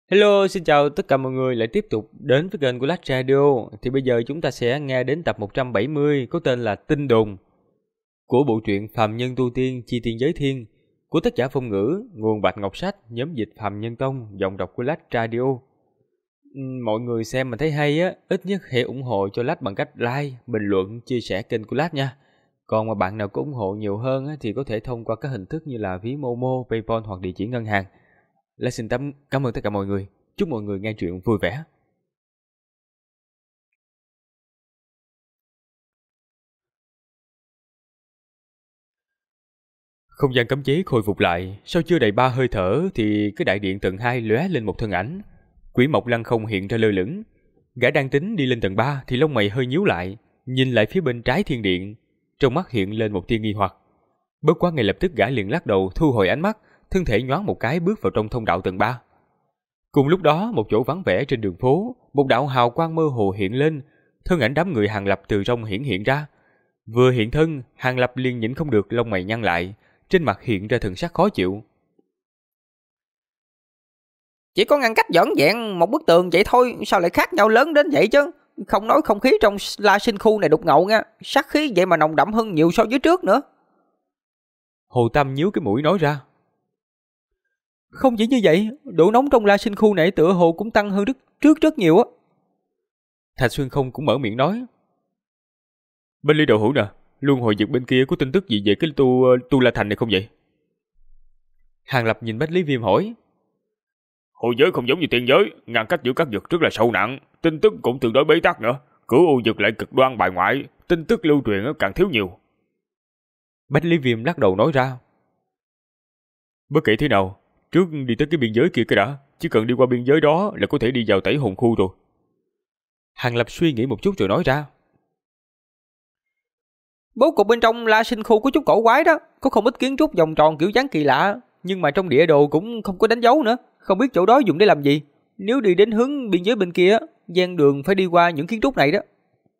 Hello, xin chào tất cả mọi người lại tiếp tục đến với kênh của Lách Radio. Thì bây giờ chúng ta sẽ nghe đến tập 170 có tên là Tinh Đồn của bộ truyện Phàm Nhân Tu Tiên Chi Tiên Giới Thiên của tác giả Phong Ngữ, nguồn Bạch Ngọc Sách, nhóm dịch Phàm Nhân Tông, giọng đọc của Lách Radio. Mọi người xem mà thấy hay á, ít nhất hãy ủng hộ cho Lách bằng cách like, bình luận, chia sẻ kênh của Lách nha. Còn mà bạn nào có ủng hộ nhiều hơn á, thì có thể thông qua các hình thức như là ví Momo, PayPal hoặc địa chỉ ngân hàng. Lách xin cảm ơn tất cả mọi người. Chúc mọi người nghe truyện vui vẻ. Không gian cấm chế khôi phục lại, sau chưa đầy 3 hơi thở thì cái đại điện tầng 2 lóe lên một thân ảnh. Quỷ Mộc Lăng Không hiện ra lơ lửng. Gã đang tính đi lên tầng 3 thì lông mày hơi nhíu lại, nhìn lại phía bên trái thiên điện, trong mắt hiện lên một tia nghi hoặc. Bất quá ngay lập tức gã liền lắc đầu thu hồi ánh mắt, thân thể nhoáng một cái bước vào trong thông đạo tầng 3. Cùng lúc đó, một chỗ vắng vẻ trên đường phố, một đạo hào quang mơ hồ hiện lên, thân ảnh đám người Hàng Lập từ trong hiện ra. Vừa hiện thân, Hàng Lập liền nhịn không được lông mày nhăn lại, trên mặt hiện ra thần sắc khó chịu. Chỉ có ngăn cách dọn dẹn một bức tường vậy thôi, sao lại khác nhau lớn đến vậy chứ? Không nói không khí trong La Sinh khu này đục ngầu nha, sát khí vậy mà nồng đậm hơn nhiều so với trước nữa. Hồ Tam nhíu cái mũi nói ra. Không chỉ như vậy, độ nóng trong La Sinh khu này tựa hồ cũng tăng hơn trước rất nhiều á. Thạch Xuyên Không cũng mở miệng nói. Bên Lý Đạo Hữu nè, luân hồi vực bên kia có tin tức gì về cái tu La Thành này không vậy? Hàng Lập nhìn Bách Lý Viêm hỏi. Hồi giới không giống như tiên giới, ngăn cách giữa các vực rất là sâu nặng, tin tức cũng tương đối bế tắc nữa. Cửu U vực lại cực đoan bài ngoại, tin tức lưu truyền càng thiếu nhiều. Bách Lý Viêm lắc đầu nói ra. Bất kể thế nào, trước đi tới cái biên giới kia cái đã, chỉ cần đi qua biên giới đó là có thể đi vào Tẩy Hồn khu rồi. Hàng Lập suy nghĩ một chút rồi nói ra. Bố cục bên trong La Sinh khu có chút cổ quái đó, có không ít kiến trúc vòng tròn kiểu dáng kỳ lạ, nhưng mà trong địa đồ cũng không có đánh dấu nữa, không biết chỗ đó dùng để làm gì. Nếu đi đến hướng biên giới bên kia, gian đường phải đi qua những kiến trúc này đó.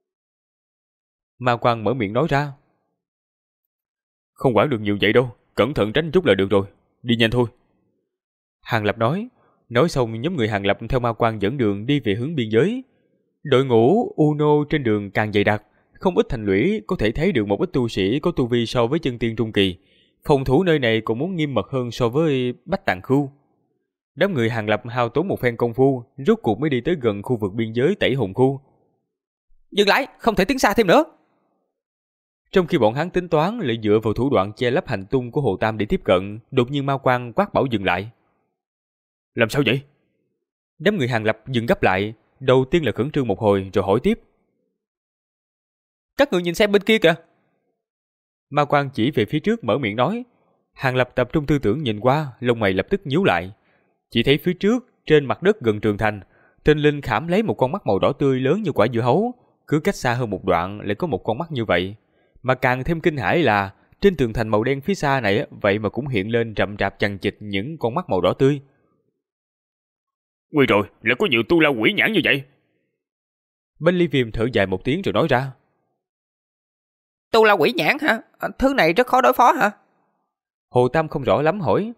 Ma Quang mở miệng nói ra. Không quản được nhiều vậy đâu, cẩn thận tránh chút là được rồi, đi nhanh thôi. Hàng Lập nói xong nhóm người Hàng Lập theo Ma Quang dẫn đường đi về hướng biên giới. Đội ngũ Uno trên đường càng dày đặc, không ít thành lũy có thể thấy được một ít tu sĩ có tu vi so với chân tiên trung kỳ. Phòng thủ nơi này cũng muốn nghiêm mật hơn so với Bách Tạng khu. Đám người Hàng Lập hao tốn một phen công phu, rốt cuộc mới đi tới gần khu vực biên giới Tẩy Hồn khu. Dừng lại, không thể tiến xa thêm nữa. Trong khi bọn hắn tính toán lại dựa vào thủ đoạn che lấp hành tung của Hồ Tam để tiếp cận, đột nhiên Ma Quang quát bảo dừng lại. Làm sao vậy? Đám người Hàng Lập dừng gấp lại, đầu tiên là khẩn trương một hồi rồi hỏi tiếp. Các người nhìn xem bên kia kìa. Ma Quang chỉ về phía trước mở miệng nói. Hàng Lập tập trung tư tưởng nhìn qua, lông mày lập tức nhíu lại. Chỉ thấy phía trước, trên mặt đất gần tường thành, Tên Linh khảm lấy một con mắt màu đỏ tươi lớn như quả dưa hấu, cứ cách xa hơn một đoạn lại có một con mắt như vậy. Mà càng thêm kinh hãi là trên tường thành màu đen phía xa này vậy mà cũng hiện lên rậm rạp chằng chịt những con mắt màu đỏ tươi. Nguy rồi, lại có nhiều tu la quỷ nhãn như vậy. Bên Lý Viêm thở dài một tiếng rồi nói ra. Tu la quỷ nhãn hả? Thứ này rất khó đối phó hả? Hồ Tam không rõ lắm hỏi.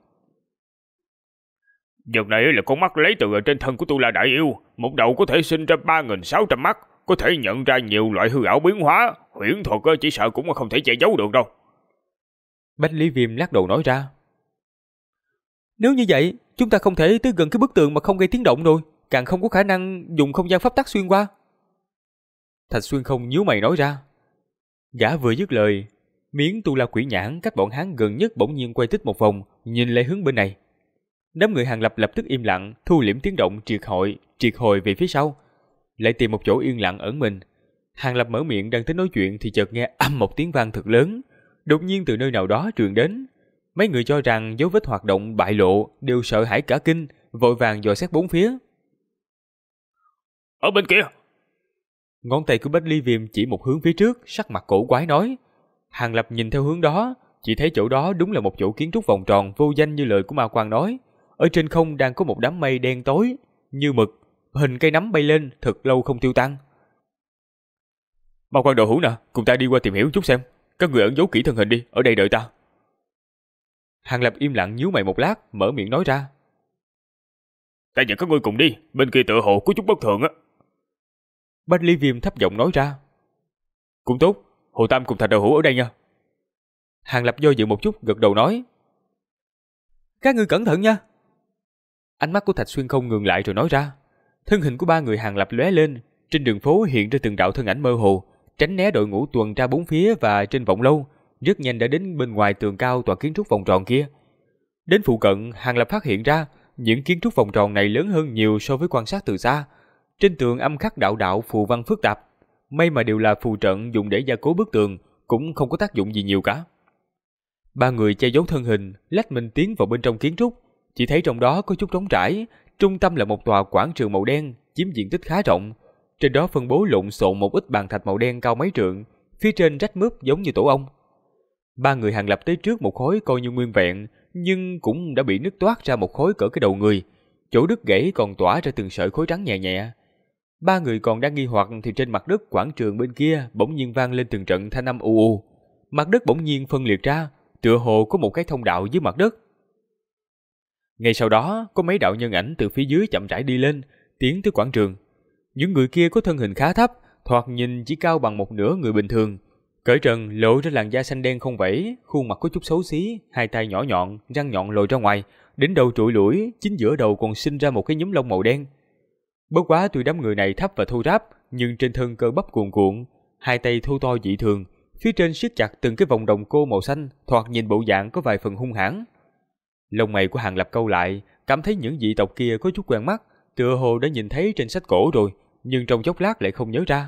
Vật này là con mắt lấy từ trên thân của tu la đại yêu, một đầu có thể sinh ra 3.600 mắt, có thể nhận ra nhiều loại hư ảo biến hóa, huyễn thuật chỉ sợ cũng không thể che giấu được đâu. Bách Lý Viêm lắc đầu nói ra. Nếu như vậy, chúng ta không thể tới gần cái bức tường mà không gây tiếng động rồi, càng không có khả năng dùng không gian pháp tắc xuyên qua. Thạch Xuyên Không nhíu mày nói ra. Gã vừa dứt lời, miếng tu la quỷ nhãn cách bọn hắn gần nhất bỗng nhiên quay tích một vòng, nhìn lại hướng bên này. Đám người Hàng Lập lập tức im lặng, thu liễm tiếng động triệt hồi về phía sau, lại tìm một chỗ yên lặng ẩn mình. Hàng Lập mở miệng đang tính nói chuyện thì chợt nghe ầm một tiếng vang thật lớn, đột nhiên từ nơi nào đó truyền đến. Mấy người cho rằng dấu vết hoạt động bại lộ đều sợ hãi cả kinh, vội vàng dò xét bốn phía. Ở bên kia. Ngón tay của Bách Ly Viêm chỉ một hướng phía trước, sắc mặt cổ quái nói. Hàng Lập nhìn theo hướng đó, chỉ thấy chỗ đó đúng là một chỗ kiến trúc vòng tròn vô danh như lời của Ma Quang nói. Ở trên không đang có một đám mây đen tối như mực, hình cây nấm bay lên thật lâu không tiêu tan. Ma Quang Đạo Hữu nè, cùng ta đi qua tìm hiểu chút xem. Các người ẩn giấu kỹ thân hình đi, ở đây đợi ta. Hàng Lập im lặng nhíu mày một lát, mở miệng nói ra. Ta dẫn các ngươi cùng đi, bên kia tựa hồ có chút bất thường á. Bách Lý Viêm thấp giọng nói ra. Cũng tốt, Hồ Tam cùng Thạch Đạo Hữu ở đây nha. Hàng Lập do dự một chút, gật đầu nói. Các ngươi cẩn thận nha. Ánh mắt của Thạch Xuyên không ngừng lại rồi nói ra. Thân hình của ba người Hàng Lập lóe lên, trên đường phố hiện ra từng đạo thân ảnh mơ hồ, tránh né đội ngũ tuần tra bốn phía và trên vọng lâu, rất nhanh đã đến bên ngoài tường cao tòa kiến trúc vòng tròn kia. Đến phụ cận, Hàng Lập phát hiện ra những kiến trúc vòng tròn này lớn hơn nhiều so với quan sát từ xa. Trên tường âm khắc đạo đạo phù văn phức tạp, may mà đều là phù trận dùng để gia cố bức tường, cũng không có tác dụng gì nhiều cả. Ba người che giấu thân hình, lách mình tiến vào bên trong kiến trúc, chỉ thấy trong đó có chút trống trải, trung tâm là một tòa quảng trường màu đen, chiếm diện tích khá rộng. Trên đó phân bố lộn xộn một ít bàn thạch màu đen cao mấy trượng, phía trên rách mướp giống như tổ ong. Ba người Hàng Lập tới trước một khối coi như nguyên vẹn, nhưng cũng đã bị nứt toát ra một khối cỡ cái đầu người, chỗ đứt gãy còn tỏa ra từng sợi khối trắng nhẹ nhẹ. Ba người còn đang nghi hoặc thì trên mặt đất quảng trường bên kia bỗng nhiên vang lên từng trận thanh âm u u. Mặt đất bỗng nhiên phân liệt ra, tựa hồ có một cái thông đạo dưới mặt đất. Ngay sau đó, có mấy đạo nhân ảnh từ phía dưới chậm rãi đi lên, tiến tới quảng trường. Những người kia có thân hình khá thấp, thoạt nhìn chỉ cao bằng một nửa người bình thường. Cởi trần lộ ra làn da xanh đen không vảy, khuôn mặt có chút xấu xí, hai tay nhỏ nhọn, răng nhọn lồi ra ngoài, đỉnh đầu trụi lủi, chính giữa đầu còn sinh ra một cái nhúm lông màu đen. Bất quá tuy đám người này thấp và thô ráp, nhưng trên thân cơ bắp cuồn cuộn, hai tay thô to dị thường, phía trên siết chặt từng cái vòng đồng cô màu xanh, thoạt nhìn bộ dạng có vài phần hung hãn. Lông mày của Hàng Lập câu lại, cảm thấy những dị tộc kia có chút quen mắt, tựa hồ đã nhìn thấy trên sách cổ rồi, nhưng trong chốc lát lại không nhớ ra.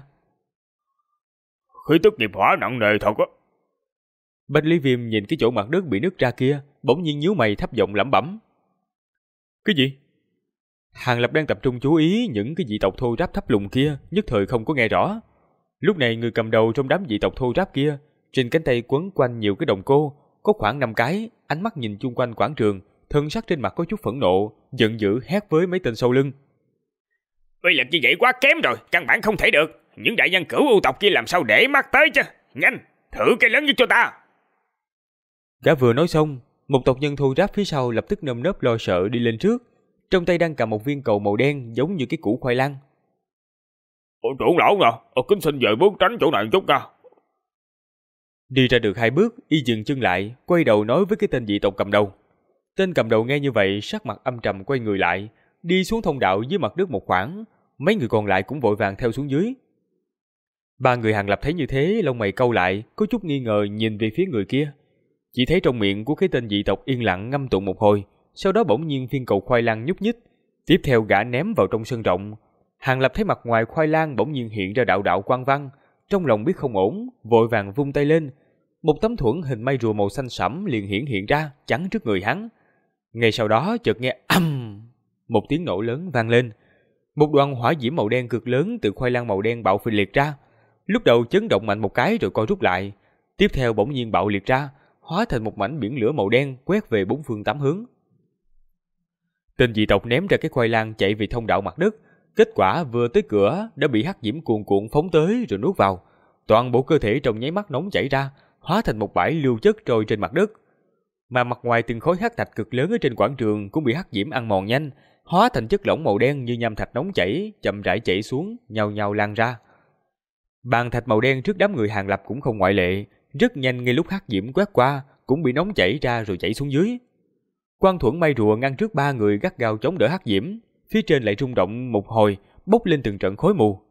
Khí tức nghiệp hỏa nặng nề thật á. Bách Lý Viêm nhìn cái chỗ mặt đất bị nứt ra kia, bỗng nhiên nhíu mày thấp giọng lẩm bẩm. Cái gì? Hàng Lập đang tập trung chú ý những cái dị tộc thô ráp thấp lùn kia, nhất thời không có nghe rõ. Lúc này người cầm đầu trong đám dị tộc thô ráp kia, trên cánh tay quấn quanh nhiều cái đồng cô, có khoảng 5 cái, ánh mắt nhìn chung quanh quảng trường, thân sắc trên mặt có chút phẫn nộ, giận dữ hét với mấy tên sau lưng. Uy lực như vậy quá kém rồi, căn bản không thể được. Những đại nhân cửu ưu tộc kia làm sao để mắt tới chứ? Nhanh, thử cái lớn nhất cho ta. Gã vừa nói xong, một tộc nhân thô ráp phía sau lập tức nơm nớp lo sợ đi lên trước, trong tay đang cầm một viên cầu màu đen giống như cái củ khoai lang. Trưởng lão nè, kính xin về bước tránh chỗ này chút nha. Đi ra được 2 bước, y dừng chân lại, quay đầu nói với cái tên dị tộc cầm đầu. Tên cầm đầu nghe như vậy, sắc mặt âm trầm quay người lại, đi xuống thông đạo dưới mặt đất một khoảng, mấy người còn lại cũng vội vàng theo xuống dưới. Ba người Hàng Lập thấy như thế, lông mày cau lại, có chút nghi ngờ nhìn về phía người kia. Chỉ thấy trong miệng của cái tên dị tộc yên lặng ngâm tụng một hồi, sau đó bỗng nhiên viên cầu khoai lang nhúc nhích, tiếp theo gã ném vào trong sân rộng. Hàng Lập thấy mặt ngoài khoai lang bỗng nhiên hiện ra đạo đạo quang văn, trong lòng biết không ổn, vội vàng vung tay lên, một tấm thuẫn hình mây rùa màu xanh sẫm liền hiện ra chắn trước người hắn. Ngay sau đó chợt nghe ầm, một tiếng nổ lớn vang lên, một đoàn hỏa diễm màu đen cực lớn từ khoai lang màu đen bạo phình liệt ra. Lúc đầu chấn động mạnh một cái rồi co rút lại, tiếp theo bỗng nhiên bạo liệt ra, hóa thành một mảnh biển lửa màu đen quét về bốn phương tám hướng. Tên dị tộc ném ra cái khoai lang chạy về thông đạo mặt đất, kết quả vừa tới cửa đã bị hắc diễm cuồn cuộn phóng tới rồi nuốt vào, toàn bộ cơ thể trong nháy mắt nóng chảy ra, hóa thành một bãi lưu chất trôi trên mặt đất. Mà mặt ngoài từng khối hắc thạch cực lớn ở trên quảng trường cũng bị hắc diễm ăn mòn nhanh, hóa thành chất lỏng màu đen như nham thạch nóng chảy, chậm rãi chảy xuống, nhao nhao lan ra. Bàn thạch màu đen trước đám người Hàng Lập cũng không ngoại lệ, rất nhanh ngay lúc hắc diễm quét qua cũng bị nóng chảy ra rồi chảy xuống dưới. Quang thuẫn mây rùa ngăn trước ba người gắt gao chống đỡ hắc diễm, phía trên lại rung động một hồi, bốc lên từng trận khói mù.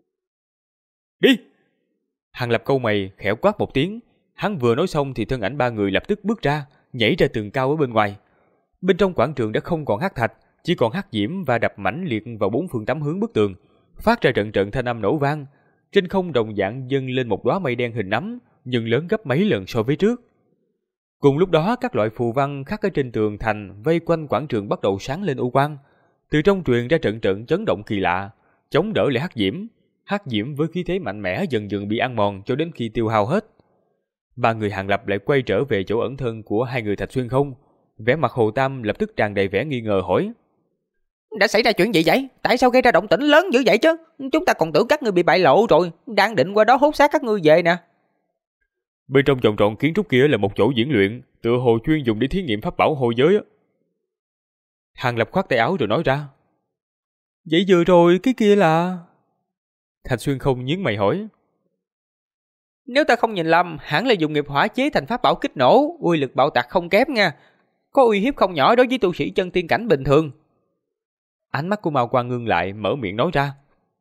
Đi! Hàng Lập câu mày khẽ quát một tiếng, hắn vừa nói xong thì thân ảnh ba người lập tức bước ra, nhảy ra tường cao ở bên ngoài. Bên trong quảng trường đã không còn hắc thạch, chỉ còn hắc diễm và đập mãnh liệt vào bốn phương tám hướng bức tường, phát ra trận trận thanh âm nổ vang. Trên không đồng dạng dâng lên một đóa mây đen hình nắm, nhưng lớn gấp mấy lần so với trước. Cùng lúc đó, các loại phù văn khắc ở trên tường thành vây quanh quảng trường bắt đầu sáng lên u quang. Từ trong truyền ra trận trận chấn động kỳ lạ, chống đỡ lại hắc diễm. Hắc diễm với khí thế mạnh mẽ dần dần bị ăn mòn cho đến khi tiêu hao hết. Ba người Hàng Lập lại quay trở về chỗ ẩn thân của hai người Thạch Xuyên Không. Vẻ mặt Hồ Tam lập tức tràn đầy vẻ nghi ngờ hỏi: Đã xảy ra chuyện gì vậy? Tại sao gây ra động tĩnh lớn dữ vậy chứ? Chúng ta còn tưởng các ngươi bị bại lộ rồi, đang định qua đó hốt xác các ngươi về nè. Bên trong vòng tròn kiến trúc kia là một chỗ diễn luyện, tựa hồ chuyên dùng để thí nghiệm pháp bảo hồi giới á. Hàng Lập khoát tay áo rồi nói ra: Vậy vừa rồi cái kia là... Thạch Xuyên không nhướng mày hỏi. Nếu ta không nhìn lầm, hẳn là dùng nghiệp hỏa chế thành pháp bảo kích nổ, uy lực bạo tạc không kém nha. Có uy hiếp không nhỏ đối với tu sĩ chân tiên cảnh bình thường. Ánh mắt của Mao Quang ngưng lại, mở miệng nói ra.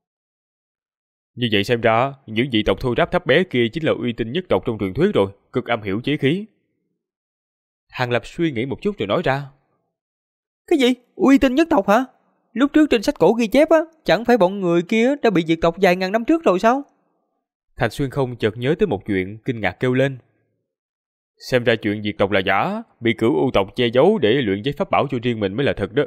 Như vậy xem ra, những vị tộc thô ráp thấp bé kia chính là uy tín nhất tộc trong truyền thuyết rồi, cực am hiểu chế khí. Hàng Lập suy nghĩ một chút rồi nói ra. Cái gì? Uy tín nhất tộc hả? Lúc trước trên sách cổ ghi chép á, chẳng phải bọn người kia đã bị diệt tộc vài ngàn năm trước rồi sao? Thạch Xuyên không chợt nhớ tới một chuyện, kinh ngạc kêu lên. Xem ra chuyện diệt tộc là giả, bị Cửu U tộc che giấu để luyện chế pháp bảo cho riêng mình mới là thật đó.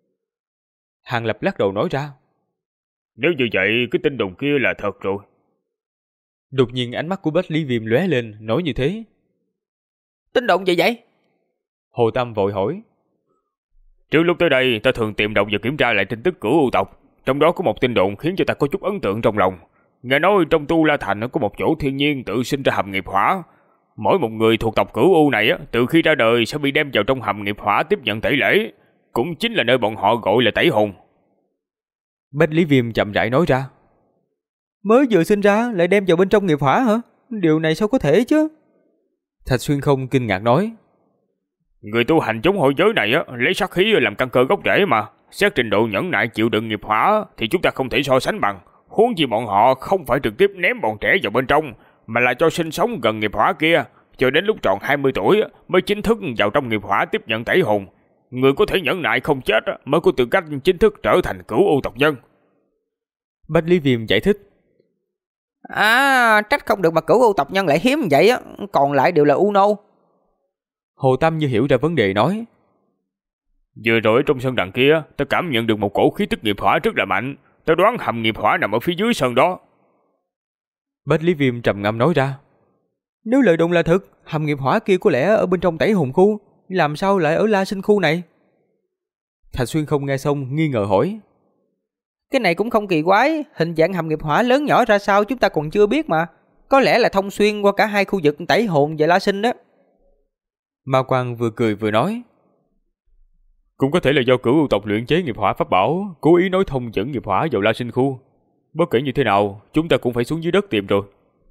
Hàng Lập lắc đầu nói ra. Nếu như vậy, cái tin đồn kia là thật rồi. Đột nhiên ánh mắt của Bách Lý Viêm lóe lên, nói như thế. Tin đồn gì vậy? Hồ Tâm vội hỏi. Trước lúc tới đây, ta thường tìm đọc và kiểm tra lại tin tức Cửu U tộc. Trong đó có một tin đồn khiến cho ta có chút ấn tượng trong lòng. Nghe nói trong Tu La Thành có một chỗ thiên nhiên tự sinh ra hầm nghiệp hỏa. Mỗi một người thuộc tộc Cửu U này từ khi ra đời sẽ bị đem vào trong hầm nghiệp hỏa tiếp nhận tẩy lễ, cũng chính là nơi bọn họ gọi là tẩy hồn. Bách Lý Viêm chậm rãi nói ra. Mới vừa sinh ra lại đem vào bên trong nghiệp hỏa hả? Điều này sao có thể chứ? Thạch Xuyên không kinh ngạc nói. Người tu hành chống hội giới này lấy sát khí làm căn cơ gốc rễ mà. Xét trình độ nhẫn nại chịu đựng nghiệp hỏa thì chúng ta không thể so sánh bằng. Huống chi bọn họ không phải trực tiếp ném bọn trẻ vào bên trong, mà là cho sinh sống gần nghiệp hỏa kia, cho đến lúc tròn 20 tuổi mới chính thức vào trong nghiệp hỏa tiếp nhận tẩy hồn. Người có thể nhẫn nại không chết mới có tư cách chính thức trở thành Cửu U tộc nhân. Bách Lý Viêm giải thích. Trách không được mà Cửu U tộc nhân lại hiếm vậy á, còn lại đều là U nô. Hồ Tâm như hiểu ra vấn đề nói. Vừa rồi trong sân đằng kia, ta cảm nhận được một cổ khí tức nghiệp hỏa rất là mạnh. Ta đoán hầm nghiệp hỏa nằm ở phía dưới sân đó. Bách Lý Viêm trầm ngâm nói ra. Nếu lời đồn là thật, hầm nghiệp hỏa kia có lẽ ở bên trong tẩy hồn khu, làm sao lại ở La Sinh khu này? Thạch Xuyên không nghe xong nghi ngờ hỏi. Cái này cũng không kỳ quái, hình dạng hầm nghiệp hỏa lớn nhỏ ra sao chúng ta còn chưa biết mà. Có lẽ là thông xuyên qua cả hai khu vực tẩy hồn và La Sinh đó. Mao Quang vừa cười vừa nói. Cũng có thể là do Cửu U tộc luyện chế nghiệp hỏa pháp bảo, cố ý nối thông dẫn nghiệp hỏa vào La Sinh khu. Bất kể như thế nào, chúng ta cũng phải xuống dưới đất tìm rồi.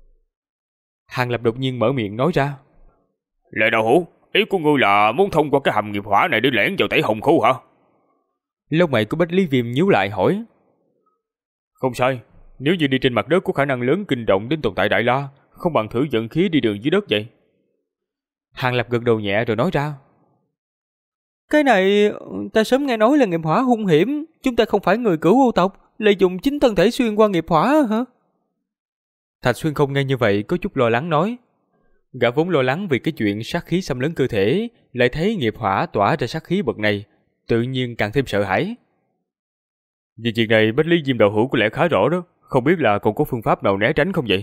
Hàng Lập đột nhiên mở miệng nói ra. Lệ Đạo Hữu, ý của ngươi là muốn thông qua cái hầm nghiệp hỏa này để lẻn vào tẩy hồn khu hả? Lông mày của Bách Lý Viêm nhíu lại hỏi. Không sai, nếu như đi trên mặt đất có khả năng lớn kinh động đến tồn tại Đại La, không bằng thử vận khí đi đường dưới đất vậy. Hàng Lập gật đầu nhẹ rồi nói ra. Cái này ta sớm nghe nói là nghiệp hỏa hung hiểm, chúng ta không phải người Cửu U tộc, lại dùng chính thân thể xuyên qua nghiệp hỏa hả? Thạch Xuyên không nghe như vậy có chút lo lắng nói. Gã vốn lo lắng vì cái chuyện sát khí xâm lấn cơ thể, lại thấy nghiệp hỏa tỏa ra sát khí bậc này, tự nhiên càng thêm sợ hãi. Vì chuyện này Bách Lý Diêm đạo hữu có lẽ khá rõ đó, không biết là còn có phương pháp nào né tránh không vậy?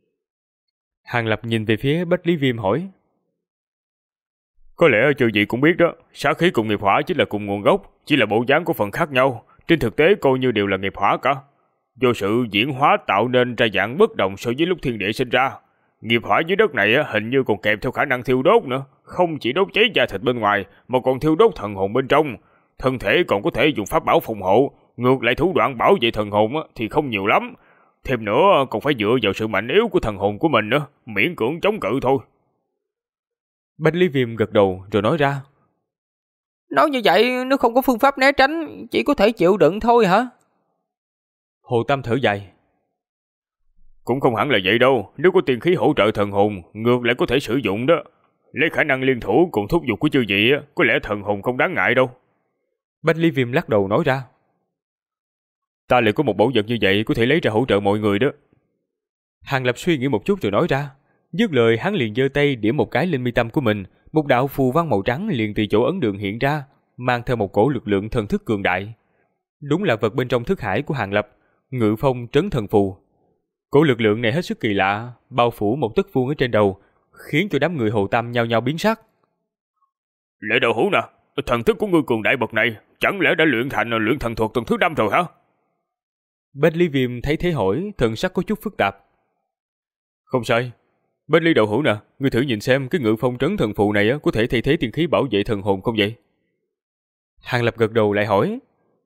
Hàng Lập nhìn về phía Bách Lý Viêm hỏi. Có lẽ chư vị cũng biết đó, sát khí cùng nghiệp hỏa chính là cùng nguồn gốc, chỉ là bộ dáng của phần khác nhau, trên thực tế coi như đều là nghiệp hỏa cả. Do sự diễn hóa tạo nên ra dạng bất đồng so với lúc thiên địa sinh ra. Nghiệp hỏa dưới đất này hình như còn kèm theo khả năng thiêu đốt nữa, không chỉ đốt cháy da thịt bên ngoài mà còn thiêu đốt thần hồn bên trong. Thân thể còn có thể dùng pháp bảo phòng hộ, ngược lại thủ đoạn bảo vệ thần hồn thì không nhiều lắm. Thêm nữa còn phải dựa vào sự mạnh yếu của thần hồn của mình nữa, miễn cưỡng chống cự thôi. Bách Lý Viêm gật đầu rồi nói ra. Nói như vậy nếu không có phương pháp né tránh, chỉ có thể chịu đựng thôi hả? Hồ Tâm thở dài. Cũng không hẳn là vậy đâu, nếu có tiên khí hỗ trợ thần hồn, ngược lại có thể sử dụng đó. Lấy khả năng liên thủ cùng thúc giục của chư vị, có lẽ thần hồn không đáng ngại đâu. Bách Lý Viêm lắc đầu nói ra. Ta lại có một bảo vật như vậy có thể lấy ra hỗ trợ mọi người đó. Hàng Lập suy nghĩ một chút rồi nói ra. Dứt lời hắn liền giơ tay điểm một cái lên mi tâm của mình, một đạo phù văn màu trắng liền từ chỗ ấn đường hiện ra, mang theo một cổ lực lượng thần thức cường đại. Đúng là vật bên trong thức hải của Hàng Lập, Ngự Phong Trấn Thần Phù. Cổ lực lượng này hết sức kỳ lạ, bao phủ một tấc vuông ở trên đầu, khiến cho đám người Hồ Tâm nhao nhao biến sắc. Lệ Đạo Hữu nè, thần thức của ngươi cường đại bậc này, chẳng lẽ đã luyện thành luyện thần thuật tầng thứ 5 rồi hả? Bách Lý Viêm thấy thế hỏi, thần sắc có chút phức tạp. Không sai. Bách Lý đạo hữu nè, ngươi thử nhìn xem cái Ngự Phong Trấn Thần Phù này có thể thay thế tiên khí bảo vệ thần hồn không vậy? Hàng Lập gật đầu lại hỏi.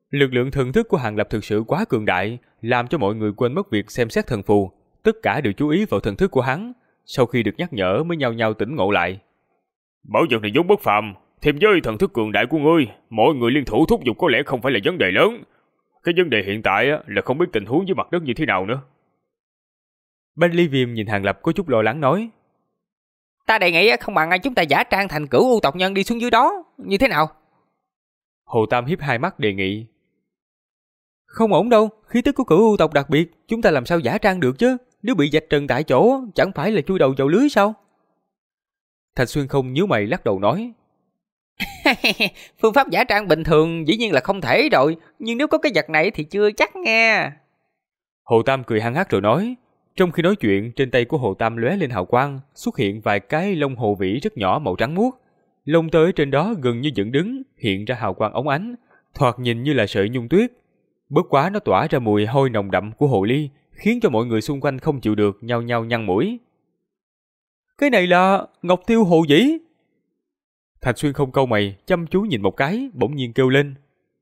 Lực lượng thần thức của Hàng Lập thực sự quá cường đại, làm cho mọi người quên mất việc xem xét thần phù, tất cả đều chú ý vào thần thức của hắn, sau khi được nhắc nhở mới nhao nhao tỉnh ngộ lại. Bảo vật này vốn bất phàm, thêm với thần thức cường đại của ngươi, mọi người liên thủ thúc giục có lẽ không phải là vấn đề lớn. Cái vấn đề hiện tại là không biết tình huống dưới mặt đất như thế nào nữa. Bách Lý Viêm nhìn Hàng Lập có chút lo lắng nói. Ta đề nghị không bằng chúng ta giả trang thành Cửu U tộc nhân đi xuống dưới đó, như thế nào? Hồ Tam hiếp hai mắt đề nghị. Không ổn đâu, khí tức của Cửu U tộc đặc biệt, chúng ta làm sao giả trang được chứ? Nếu bị vạch trần tại chỗ, chẳng phải là chui đầu vào lưới sao? Thạch Xuyên không nhíu mày lắc đầu nói. Phương pháp giả trang bình thường dĩ nhiên là không thể rồi, nhưng nếu có cái vật này thì chưa chắc nghe. Hồ Tam cười hăng hắc rồi nói. Trong khi nói chuyện, trên tay của Hồ Tam lóe lên hào quang, xuất hiện vài cái lông hồ vĩ rất nhỏ màu trắng muốt. Lông tơ ở trên đó gần như dựng đứng, hiện ra hào quang óng ánh, thoạt nhìn như là sợi nhung tuyết. Bất quá nó tỏa ra mùi hôi nồng đậm của hồ ly, khiến cho mọi người xung quanh không chịu được, nhao nhao nhăn mũi. Cái này là Ngọc Tiêu Hồ Vĩ. Thạch Xuyên không cau mày, chăm chú nhìn một cái, bỗng nhiên kêu lên.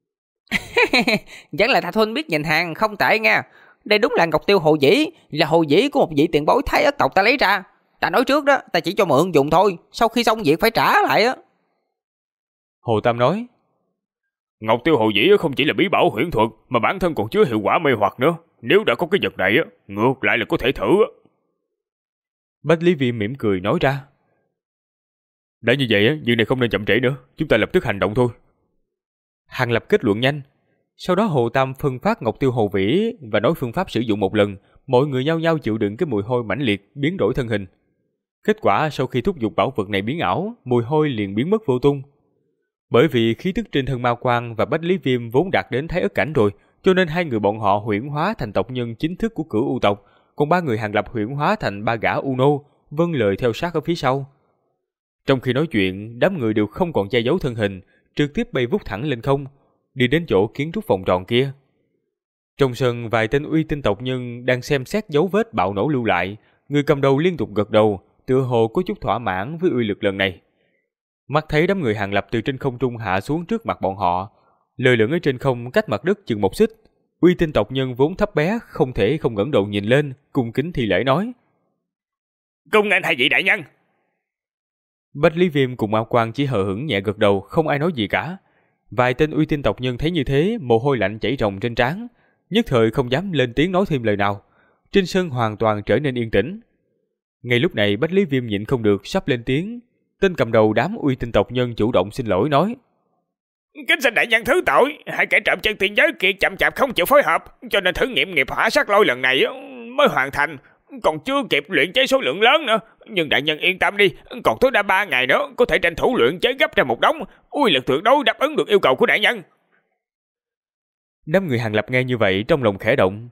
Vẫn là Thạch Huynh biết nhìn hàng, không tệ nha. Đây đúng là Ngọc Tiêu Hồ Vĩ, là hồ vĩ của một vị tiền bối Thái Ất tộc ta lấy ra. Ta nói trước đó, ta chỉ cho mượn dùng thôi, sau khi xong việc phải trả lại á. Hồ Tam nói. Ngọc Tiêu Hồ Vĩ không chỉ là bí bảo huyễn thuật, mà bản thân còn chứa hiệu quả mê hoặc nữa. Nếu đã có cái vật này, ngược lại là có thể thử. Bách Lý Viêm mỉm cười nói ra. Đã như vậy, việc này không nên chậm trễ nữa, chúng ta lập tức hành động thôi. Hàng Lập kết luận nhanh. Sau đó Hồ Tam phân phát Ngọc Tiêu Hồ Vĩ và nói phương pháp sử dụng một lần, mọi người nhao nhao chịu đựng cái mùi hôi mãnh liệt, biến đổi thân hình. Kết quả sau khi thúc giục bảo vật này biến ảo, mùi hôi liền biến mất vô tung. Bởi vì khí tức trên thân Ma Quang và Bách Lý Viêm vốn đạt đến Thái Ất cảnh rồi, cho nên hai người bọn họ huyễn hóa thành tộc nhân chính thức của Cửu U tộc, còn ba người Hàng Lập huyễn hóa thành ba gã U Nô, vâng lời theo sát ở phía sau. Trong khi nói chuyện, đám người đều không còn che giấu thân hình, trực tiếp bay vút thẳng lên không, đi đến chỗ kiến trúc vòng tròn kia. Trong sân, vài tên uy tín tộc nhân đang xem xét dấu vết bạo nổ lưu lại, người cầm đầu liên tục gật đầu, tựa hồ có chút thỏa mãn với uy lực lần này. Mắt thấy đám người Hàng Lập từ trên không trung hạ xuống trước mặt bọn họ, lơ lửng ở trên không cách mặt đất chừng một xích. Uy tín tộc nhân vốn thấp bé không thể không ngẩng đầu nhìn lên, cung kính thi lễ nói: Cung nghênh hai vị đại nhân. Bách Lý Viêm cùng Ma Quang chỉ hờ hững nhẹ gật đầu, không ai nói gì cả. Vài tên uy tín tộc nhân thấy như thế, mồ hôi lạnh chảy ròng trên trán, nhất thời không dám lên tiếng nói thêm lời nào. Trên sân hoàn toàn trở nên yên tĩnh. Ngay lúc này Bách Lý Viêm nhịn không được sắp lên tiếng. Tên cầm đầu đám uy tín tộc nhân chủ động xin lỗi nói: Kính xin đại nhân thứ tội, hai kẻ trộm chân tiên giới kia chậm chạp không chịu phối hợp, cho nên thử nghiệm nghiệp hỏa sát lôi lần này mới hoàn thành, còn chưa kịp luyện chế số lượng lớn nữa. Nhưng đại nhân yên tâm đi, còn tối đa 3 ngày nữa có thể tranh thủ luyện chế gấp ra một đống, uy lực tuyệt đối đáp ứng được yêu cầu của đại nhân. Đám người Hàng Lập nghe như vậy trong lòng khẽ động.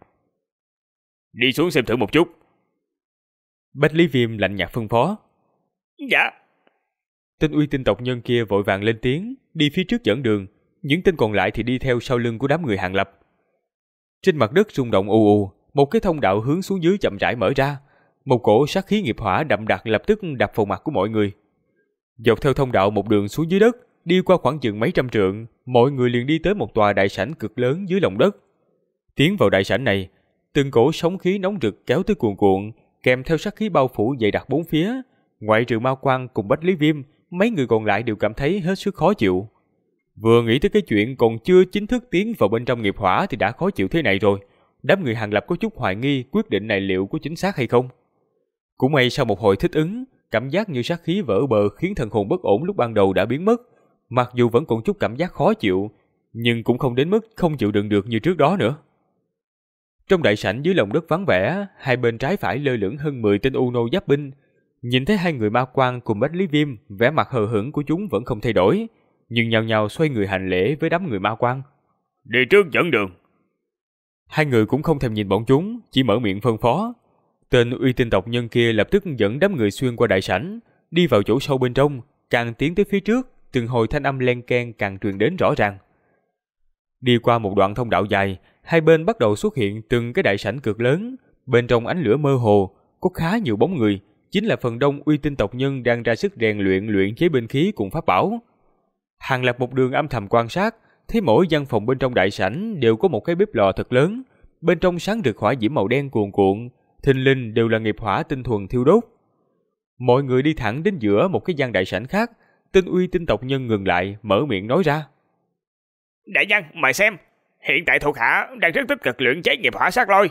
Đi xuống xem thử một chút. Bách Lý Viêm lạnh nhạt phân phó. Dạ. Tên uy tín tộc nhân kia vội vàng lên tiếng, đi phía trước dẫn đường, những tên còn lại thì đi theo sau lưng của đám người Hàng Lập. Trên mặt đất rung động ù ù, một cái thông đạo hướng xuống dưới chậm rãi mở ra, một cổ sát khí nghiệp hỏa đậm đặc lập tức đập vào mặt của mọi người. Dọc theo thông đạo một đường xuống dưới đất, đi qua khoảng chừng mấy trăm trượng, mọi người liền đi tới một tòa đại sảnh cực lớn dưới lòng đất. Tiến vào đại sảnh này, từng cổ sóng khí nóng rực kéo tới cuồn cuộn, kèm theo sát khí bao phủ dày đặc bốn phía. Ngoại trừ Ma Quang cùng Bách Lý Viêm, mấy người còn lại đều cảm thấy hết sức khó chịu. Vừa nghĩ tới cái chuyện còn chưa chính thức tiến vào bên trong nghiệp hỏa thì đã khó chịu thế này rồi. Đám người Hàng Lập có chút hoài nghi quyết định này liệu có chính xác hay không. Cũng may sau một hồi thích ứng, cảm giác như sát khí vỡ bờ khiến thần hồn bất ổn lúc ban đầu đã biến mất. Mặc dù vẫn còn chút cảm giác khó chịu, nhưng cũng không đến mức không chịu đựng được như trước đó nữa. Trong đại sảnh dưới lòng đất vắng vẻ, hai bên trái phải lơ lửng hơn 10 tên U Nô giáp binh. Nhìn thấy hai người Ma Quang cùng Bách Lý Viêm, vẻ mặt hờ hững của chúng vẫn không thay đổi, nhưng nhao nhao xoay người hành lễ với đám người Ma Quang. Đi trước dẫn đường. Hai người cũng không thèm nhìn bọn chúng, chỉ mở miệng phân phó. Tên uy tín tộc nhân kia lập tức dẫn đám người xuyên qua đại sảnh, đi vào chỗ sâu bên trong, càng tiến tới phía trước, từng hồi thanh âm len keng càng truyền đến rõ ràng. Đi qua một đoạn thông đạo dài, hai bên bắt đầu xuất hiện từng cái đại sảnh cực lớn, bên trong ánh lửa mơ hồ, có khá nhiều bóng người, chính là phần đông uy tín tộc nhân đang ra sức rèn luyện chế binh khí cùng pháp bảo. Hàng Lập một đường âm thầm quan sát, thấy mỗi căn phòng bên trong đại sảnh đều có một cái bếp lò thật lớn, bên trong sáng rực hỏa diễm màu đen cuồn cuộn, thình lình đều là nghiệp hỏa tinh thuần thiêu đốt. Mọi người đi thẳng đến giữa một cái gian đại sảnh khác, Tinh Uy tinh tộc nhân ngừng lại, mở miệng nói ra: Đại nhân, mời xem, hiện tại thuộc hạ đang rất tích cực luyện chế nghiệp hỏa sát lôi.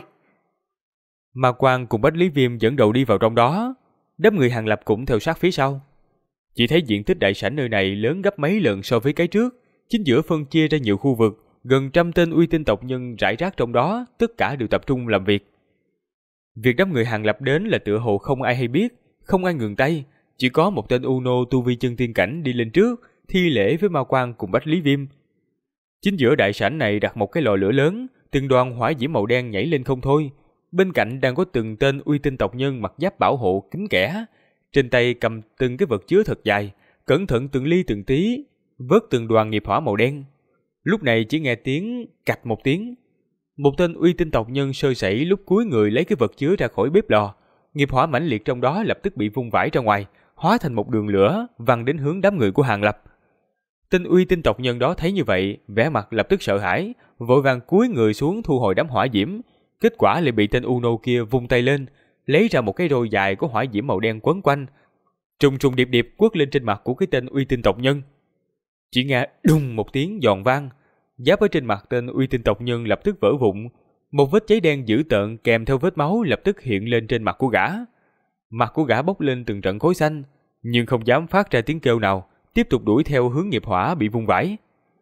Ma Quang cùng Bách Lý Viêm dẫn đầu đi vào trong đó, đám người Hàng Lập cũng theo sát phía sau. Chỉ thấy diện tích đại sảnh nơi này lớn gấp mấy lần so với cái trước, chính giữa phân chia ra nhiều khu vực, gần 100 tên Uy tinh tộc nhân rải rác trong đó, tất cả đều tập trung làm việc. Việc đám người Hàng Lập đến là tựa hồ không ai hay biết, không ai ngừng tay, chỉ có một tên Uno tu vi chân tiên cảnh đi lên trước, thi lễ với Ma Quang cùng Bách Lý Viêm. Chính giữa đại sảnh này đặt một cái lò lửa lớn, từng đoàn hỏa diễm màu đen nhảy lên không thôi. Bên cạnh đang có từng tên Uy tinh tộc nhân mặc giáp bảo hộ kín kẽ, trên tay cầm từng cái vật chứa thật dài, cẩn thận từng ly từng tí vớt từng đoàn nghiệp hỏa màu đen. Lúc này chỉ nghe tiếng cạch một tiếng, một tên Uy tinh tộc nhân sơ sẩy lúc cúi người lấy cái vật chứa ra khỏi bếp lò, nghiệp hỏa mãnh liệt trong đó lập tức bị vung vãi ra ngoài, hóa thành một đường lửa văng đến hướng đám người của Hàng Lập. Tên Uy tinh tộc nhân đó thấy như vậy, vẻ mặt lập tức sợ hãi, vội vàng cúi người xuống thu hồi đám hỏa diễm. Kết quả lại bị tên Uno kia vung tay lên, lấy ra một cái roi dài có hỏa diễm màu đen quấn quanh, trùng trùng điệp điệp quất lên trên mặt của cái tên Uy tinh tộc nhân. Chỉ nghe đùng một tiếng giòn vang, giáp ở trên mặt tên Uy tinh tộc nhân lập tức vỡ vụn, một vết cháy đen dữ tợn kèm theo vết máu lập tức hiện lên trên mặt của gã. Mặt của gã bốc lên từng trận khói xanh, nhưng không dám phát ra tiếng kêu nào, tiếp tục đuổi theo hướng nghiệp hỏa bị vung vãi.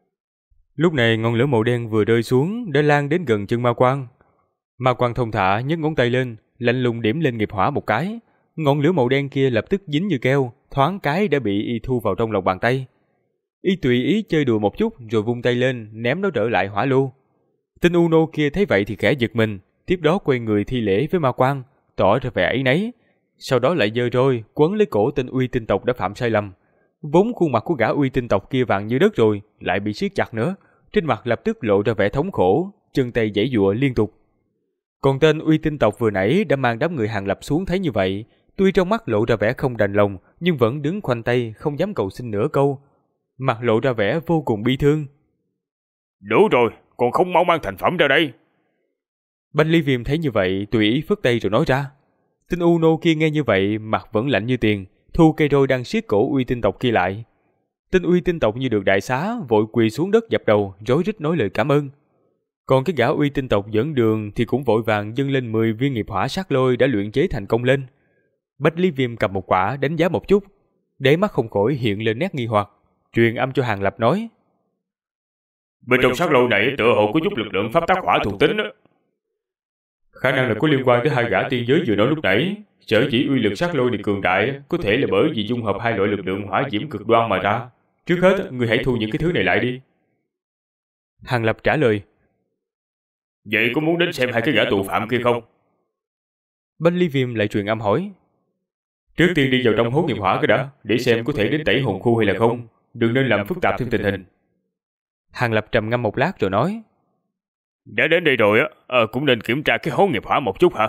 Lúc này ngọn lửa màu đen vừa rơi xuống đã lan đến gần chân Ma Quang. Ma Quang thông thả nhấc ngón tay lên, lạnh lùng điểm lên nghiệp hỏa một cái, ngọn lửa màu đen kia lập tức dính như keo, thoáng cái đã bị y thu vào trong lòng bàn tay. Y tùy ý chơi đùa một chút rồi vung tay lên ném nó trở lại hỏa lô. Tên Uno kia thấy vậy thì khẽ giật mình, tiếp đó quay người thi lễ với Ma Quang, tỏ ra vẻ áy náy. Sau đó lại giơ roi quấn lấy cổ tên Uy tinh tộc đã phạm sai lầm. Vốn khuôn mặt của gã Uy tinh tộc kia vàng như đất rồi, lại bị siết chặt nữa, trên mặt lập tức lộ ra vẻ thống khổ, chân tay giãy giụa liên tục. Còn tên Uy tinh tộc vừa nãy đã mang đám người Hàng Lập xuống thấy như vậy, tuy trong mắt lộ ra vẻ không đành lòng, nhưng vẫn đứng khoanh tay không dám cầu xin nửa câu, mặt lộ ra vẻ vô cùng bi thương. Đủ rồi, còn không mau mang thành phẩm ra đây. Bách Lý Viêm thấy như vậy, tùy ý phất tay rồi nói ra. Tên Uno kia nghe như vậy, mặt vẫn lạnh như tiền, thu cây roi đang siết cổ Uy tinh tộc kia lại. Tên Uy tinh tộc như được đại xá, vội quỳ xuống đất dập đầu, rối rít nói lời cảm ơn. Còn cái gã Uy tinh tộc dẫn đường thì cũng vội vàng dâng lên 10 viên nghiệp hỏa sát lôi đã luyện chế thành công lên. Bách Lý Viêm cầm một quả đánh giá một chút, đáy mắt không khỏi hiện lên nét nghi hoặc, truyền âm cho Hàng Lập nói: Bên trong sát lôi này tựa hồ có chút lực lượng pháp tác hỏa thuộc tính đó. Khả năng là có liên quan tới hai gã tiên giới vừa nói lúc nãy. Sở dĩ uy lực sát lôi này cường đại có thể là bởi vì dung hợp hai loại lực lượng hỏa diễm cực đoan mà ra. Trước hết, người hãy thu những cái thứ này lại đi. Hàng Lập trả lời: Vậy có muốn đến xem hai cái gã tù phạm kia không? Bách Lý Viêm lại truyền âm hỏi: Trước tiên đi vào trong hố nghiệp hỏa cái đã, để xem có thể đến tẩy hồn khu hay là không. Đừng nên làm phức tạp thêm tình hình. Hàng Lập trầm ngâm một lát rồi nói: Đã đến đây rồi á, cũng nên kiểm tra cái hố nghiệp hỏa một chút hả?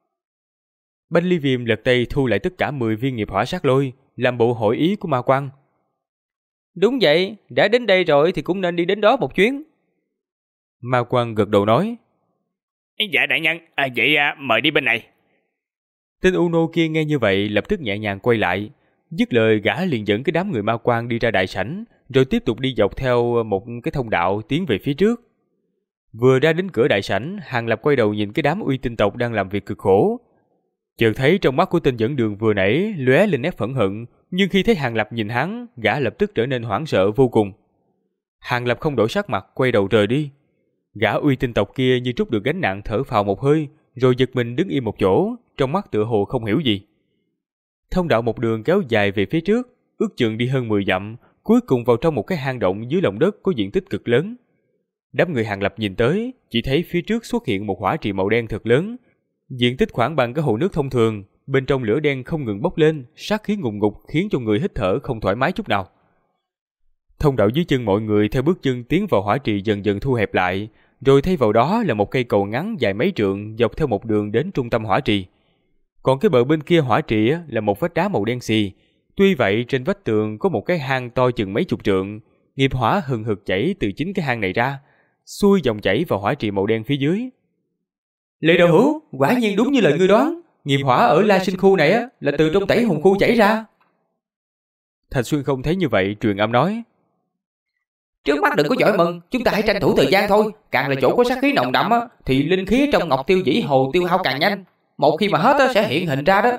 Bách Lý Viêm lật tay thu lại tất cả 10 viên nghiệp hỏa sát lôi, làm bộ hỏi ý của Ma Quang. Đúng vậy, đã đến đây rồi thì cũng nên đi đến đó một chuyến. Ma Quang gật đầu nói: Dạ đại nhân, vậy mời đi bên này. Tên Uno kia nghe như vậy lập tức nhẹ nhàng quay lại, dứt lời gã liền dẫn cái đám người Ma Quang đi ra đại sảnh, rồi tiếp tục đi dọc theo một cái thông đạo tiến về phía trước. Vừa ra đến cửa đại sảnh, Hàng Lập quay đầu nhìn cái đám Uy tinh tộc đang làm việc cực khổ. Chợt thấy trong mắt của tên dẫn đường vừa nãy lóe lên nét phẫn hận, nhưng khi thấy Hàng Lập nhìn hắn, gã lập tức trở nên hoảng sợ vô cùng. Hàng Lập không đổi sắc mặt, quay đầu rời đi. Gã Uy tinh tộc kia như trút được gánh nặng thở phào một hơi, rồi giật mình đứng im một chỗ, trong mắt tựa hồ không hiểu gì. Thông đạo một đường kéo dài về phía trước, ước chừng đi hơn 10 dặm, cuối cùng vào trong một cái hang động dưới lòng đất có diện tích cực lớn. Đám người Hàng Lập nhìn tới, chỉ thấy phía trước xuất hiện một hỏa trì màu đen thật lớn, diện tích khoảng bằng cái hồ nước thông thường, bên trong lửa đen không ngừng bốc lên, sát khí ngùng ngục khiến cho người hít thở không thoải mái chút nào. Thông đạo dưới chân mọi người theo bước chân tiến vào hỏa trì dần dần thu hẹp lại, rồi thay vào đó là một cây cầu ngắn dài mấy trượng dọc theo một đường đến trung tâm hỏa trì. Còn cái bờ bên kia hỏa trì là một vách đá màu đen xì. Tuy vậy trên vách tường có một cái hang to chừng mấy chục trượng, Nghiệp hỏa hừng hực chảy từ chính cái hang này ra, xuôi dòng chảy vào hỏa trì màu đen phía dưới. Lệ đạo hữu, quả nhiên đúng như lời ngươi đoán, nghiệp hỏa ở La Sinh khu này là từ trong Tẩy Hồn khu chảy ra. Thạch Xuyên không thấy như vậy, truyền âm nói: Trước mắt đừng có giỏi mừng, chúng ta hãy tranh thủ thời gian thôi. Càng là chỗ có sát khí nồng đậm thì linh khí trong Ngọc Tiêu Dĩ Hồ tiêu hao càng nhanh. Một khi mà hết sẽ hiện hình ra đó.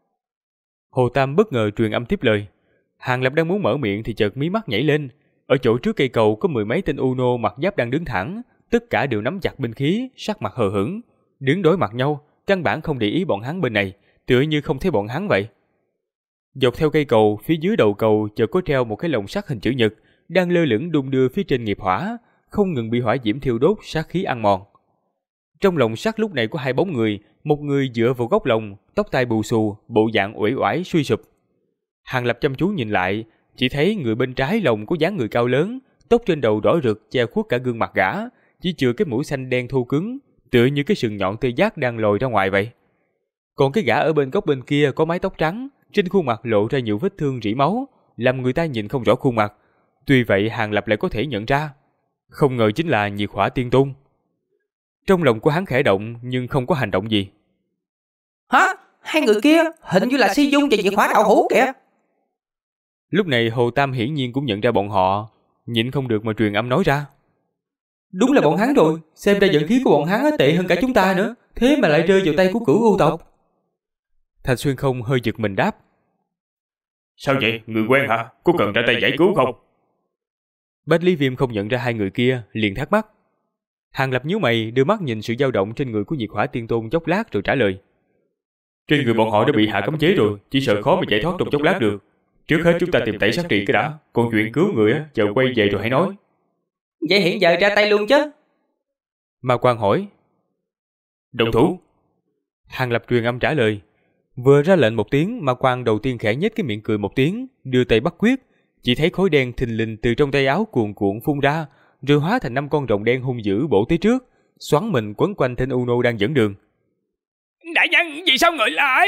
Hồ Tam bất ngờ truyền âm tiếp lời. Hàng Lập đang muốn mở miệng thì chợt mí mắt nhảy lên. Ở chỗ trước cây cầu có 10 mấy tên Uno mặc giáp đang đứng thẳng, tất cả đều nắm chặt binh khí, sắc mặt hờ hững, đứng đối mặt nhau, căn bản không để ý bọn hắn bên này, tựa như không thấy bọn hắn vậy. Dọc theo cây cầu, phía dưới đầu cầu chợt có treo một cái lồng sắt hình chữ nhật, đang lơ lửng đung đưa phía trên nghiệp hỏa, không ngừng bị hỏa diễm thiêu đốt, sát khí ăn mòn. Trong lồng sắt lúc này có hai bóng người, một người dựa vào góc lồng, tóc tai bù xù, bộ dạng uể oải suy sụp. Hàng Lập chăm chú nhìn lại, chỉ thấy người bên trái lồng có dáng người cao lớn, tóc trên đầu đỏ rực che khuất cả gương mặt gã, chỉ chừa cái mũi xanh đen thô cứng, tựa như cái sừng nhọn tê giác đang lồi ra ngoài vậy. Còn cái gã ở bên góc bên kia có mái tóc trắng, trên khuôn mặt lộ ra nhiều vết thương rỉ máu, làm người ta nhìn không rõ khuôn mặt. Tuy vậy Hàng Lập lại có thể nhận ra, không ngờ chính là Nhiệt Hỏa Tiên Tôn. Trong lòng của hắn khẽ động nhưng không có hành động gì. Hả? Hai người kia hình như là Si Dung và Nhiệt Hỏa đạo hữu kìa. Lúc này Hồ Tam hiển nhiên cũng nhận ra bọn họ, nhịn không được mà truyền âm nói ra. Đúng là bọn hắn rồi, xem ra vận khí của bọn hắn tệ hơn cả chúng ta nữa, thế mà lại rơi vào tay của Cửu U tộc. Thạch Xuyên không hơi giật mình đáp. Sao vậy? Người quen hả? Có cần ra tay giải cứu không? Bách Lý Viêm không nhận ra hai người kia, liền thắc mắc. Hàng Lập nhíu mày, đưa mắt nhìn sự dao động trên người của Nhiệt Hỏa Tiên Tôn chốc lát rồi trả lời. Trên người bọn họ đã bị hạ cấm chế rồi, chỉ sợ khó mà giải thoát trong chốc lát được. Trước hết chúng ta tìm tẩy sát trị cái đã, còn chuyện cứu người chờ quay về rồi hãy nói. Vậy hiện giờ ra tay luôn chứ? Ma Quang hỏi. Động thủ. Hàng Lập truyền âm trả lời. Vừa ra lệnh một tiếng, Ma Quang đầu tiên khẽ nhếch cái miệng cười một tiếng, đưa tay bắt quyết, chỉ thấy khói đen thình lình từ trong tay áo cuồn cuộn phun ra, rồi hóa thành 5 con rồng đen hung dữ bổ tới trước, xoắn mình quấn quanh tên Uno đang dẫn đường. Đại nhân, vì sao ngợi lại?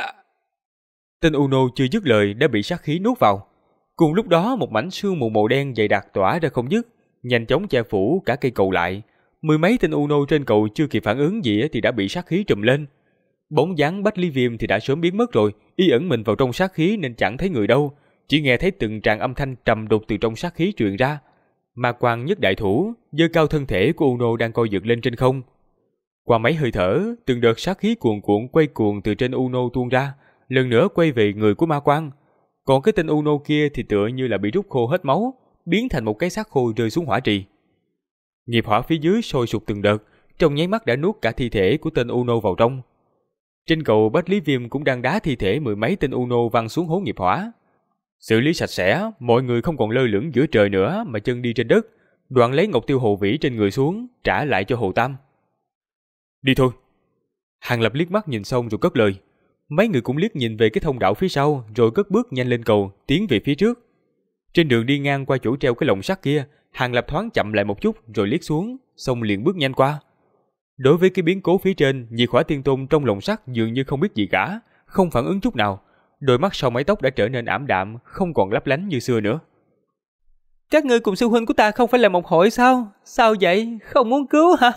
Tên Uno chưa dứt lời đã bị sát khí nuốt vào. Cùng lúc đó một mảnh sương mù màu đen dày đặc tỏa ra không dứt, nhanh chóng che phủ cả cây cầu lại. Mười mấy tên Uno trên cầu chưa kịp phản ứng gì thì đã bị sát khí trùm lên. Bóng dáng Bách Lý Viêm thì đã sớm biến mất rồi, y ẩn mình vào trong sát khí nên chẳng thấy người đâu, chỉ nghe thấy từng tràng âm thanh trầm đục từ trong sát khí truyền ra. Ma Quang nhất đại thủ, giơ cao thân thể của Uno đang coi dựng lên trên không. Qua mấy hơi thở, từng đợt sát khí cuồn cuộn quay cuồng từ trên Uno tuôn ra, lần nữa quay về người của Ma Quang. Còn cái tên Uno kia thì tựa như là bị rút khô hết máu, biến thành một cái xác khô rơi xuống hỏa trì. Nghiệp hỏa phía dưới sôi sục từng đợt, trong nháy mắt đã nuốt cả thi thể của tên Uno vào trong. Trên cầu Bách Lý Viêm cũng đang đá thi thể mười mấy tên Uno văng xuống hố nghiệp hỏa. Xử lý sạch sẽ, mọi người không còn lơ lửng giữa trời nữa mà chân đi trên đất, đoạn lấy ngọc tiêu hồ vĩ trên người xuống, trả lại cho Hồ Tam. Đi thôi. Hàng Lập liếc mắt nhìn xong rồi cất lời. Mấy người cũng liếc nhìn về cái thông đạo phía sau, rồi cất bước nhanh lên cầu, tiến về phía trước. Trên đường đi ngang qua chỗ treo cái lồng sắt kia, Hàng Lập thoáng chậm lại một chút rồi liếc xuống, xong liền bước nhanh qua. Đối với cái biến cố phía trên, Nhiệt Hỏa Tiên Tôn trong lồng sắt dường như không biết gì cả, không phản ứng chút nào. Đôi mắt sau mái tóc đã trở nên ảm đạm, không còn lấp lánh như xưa nữa. Các ngươi cùng sư huynh của ta không phải là một hội sao? Sao vậy? Không muốn cứu hả?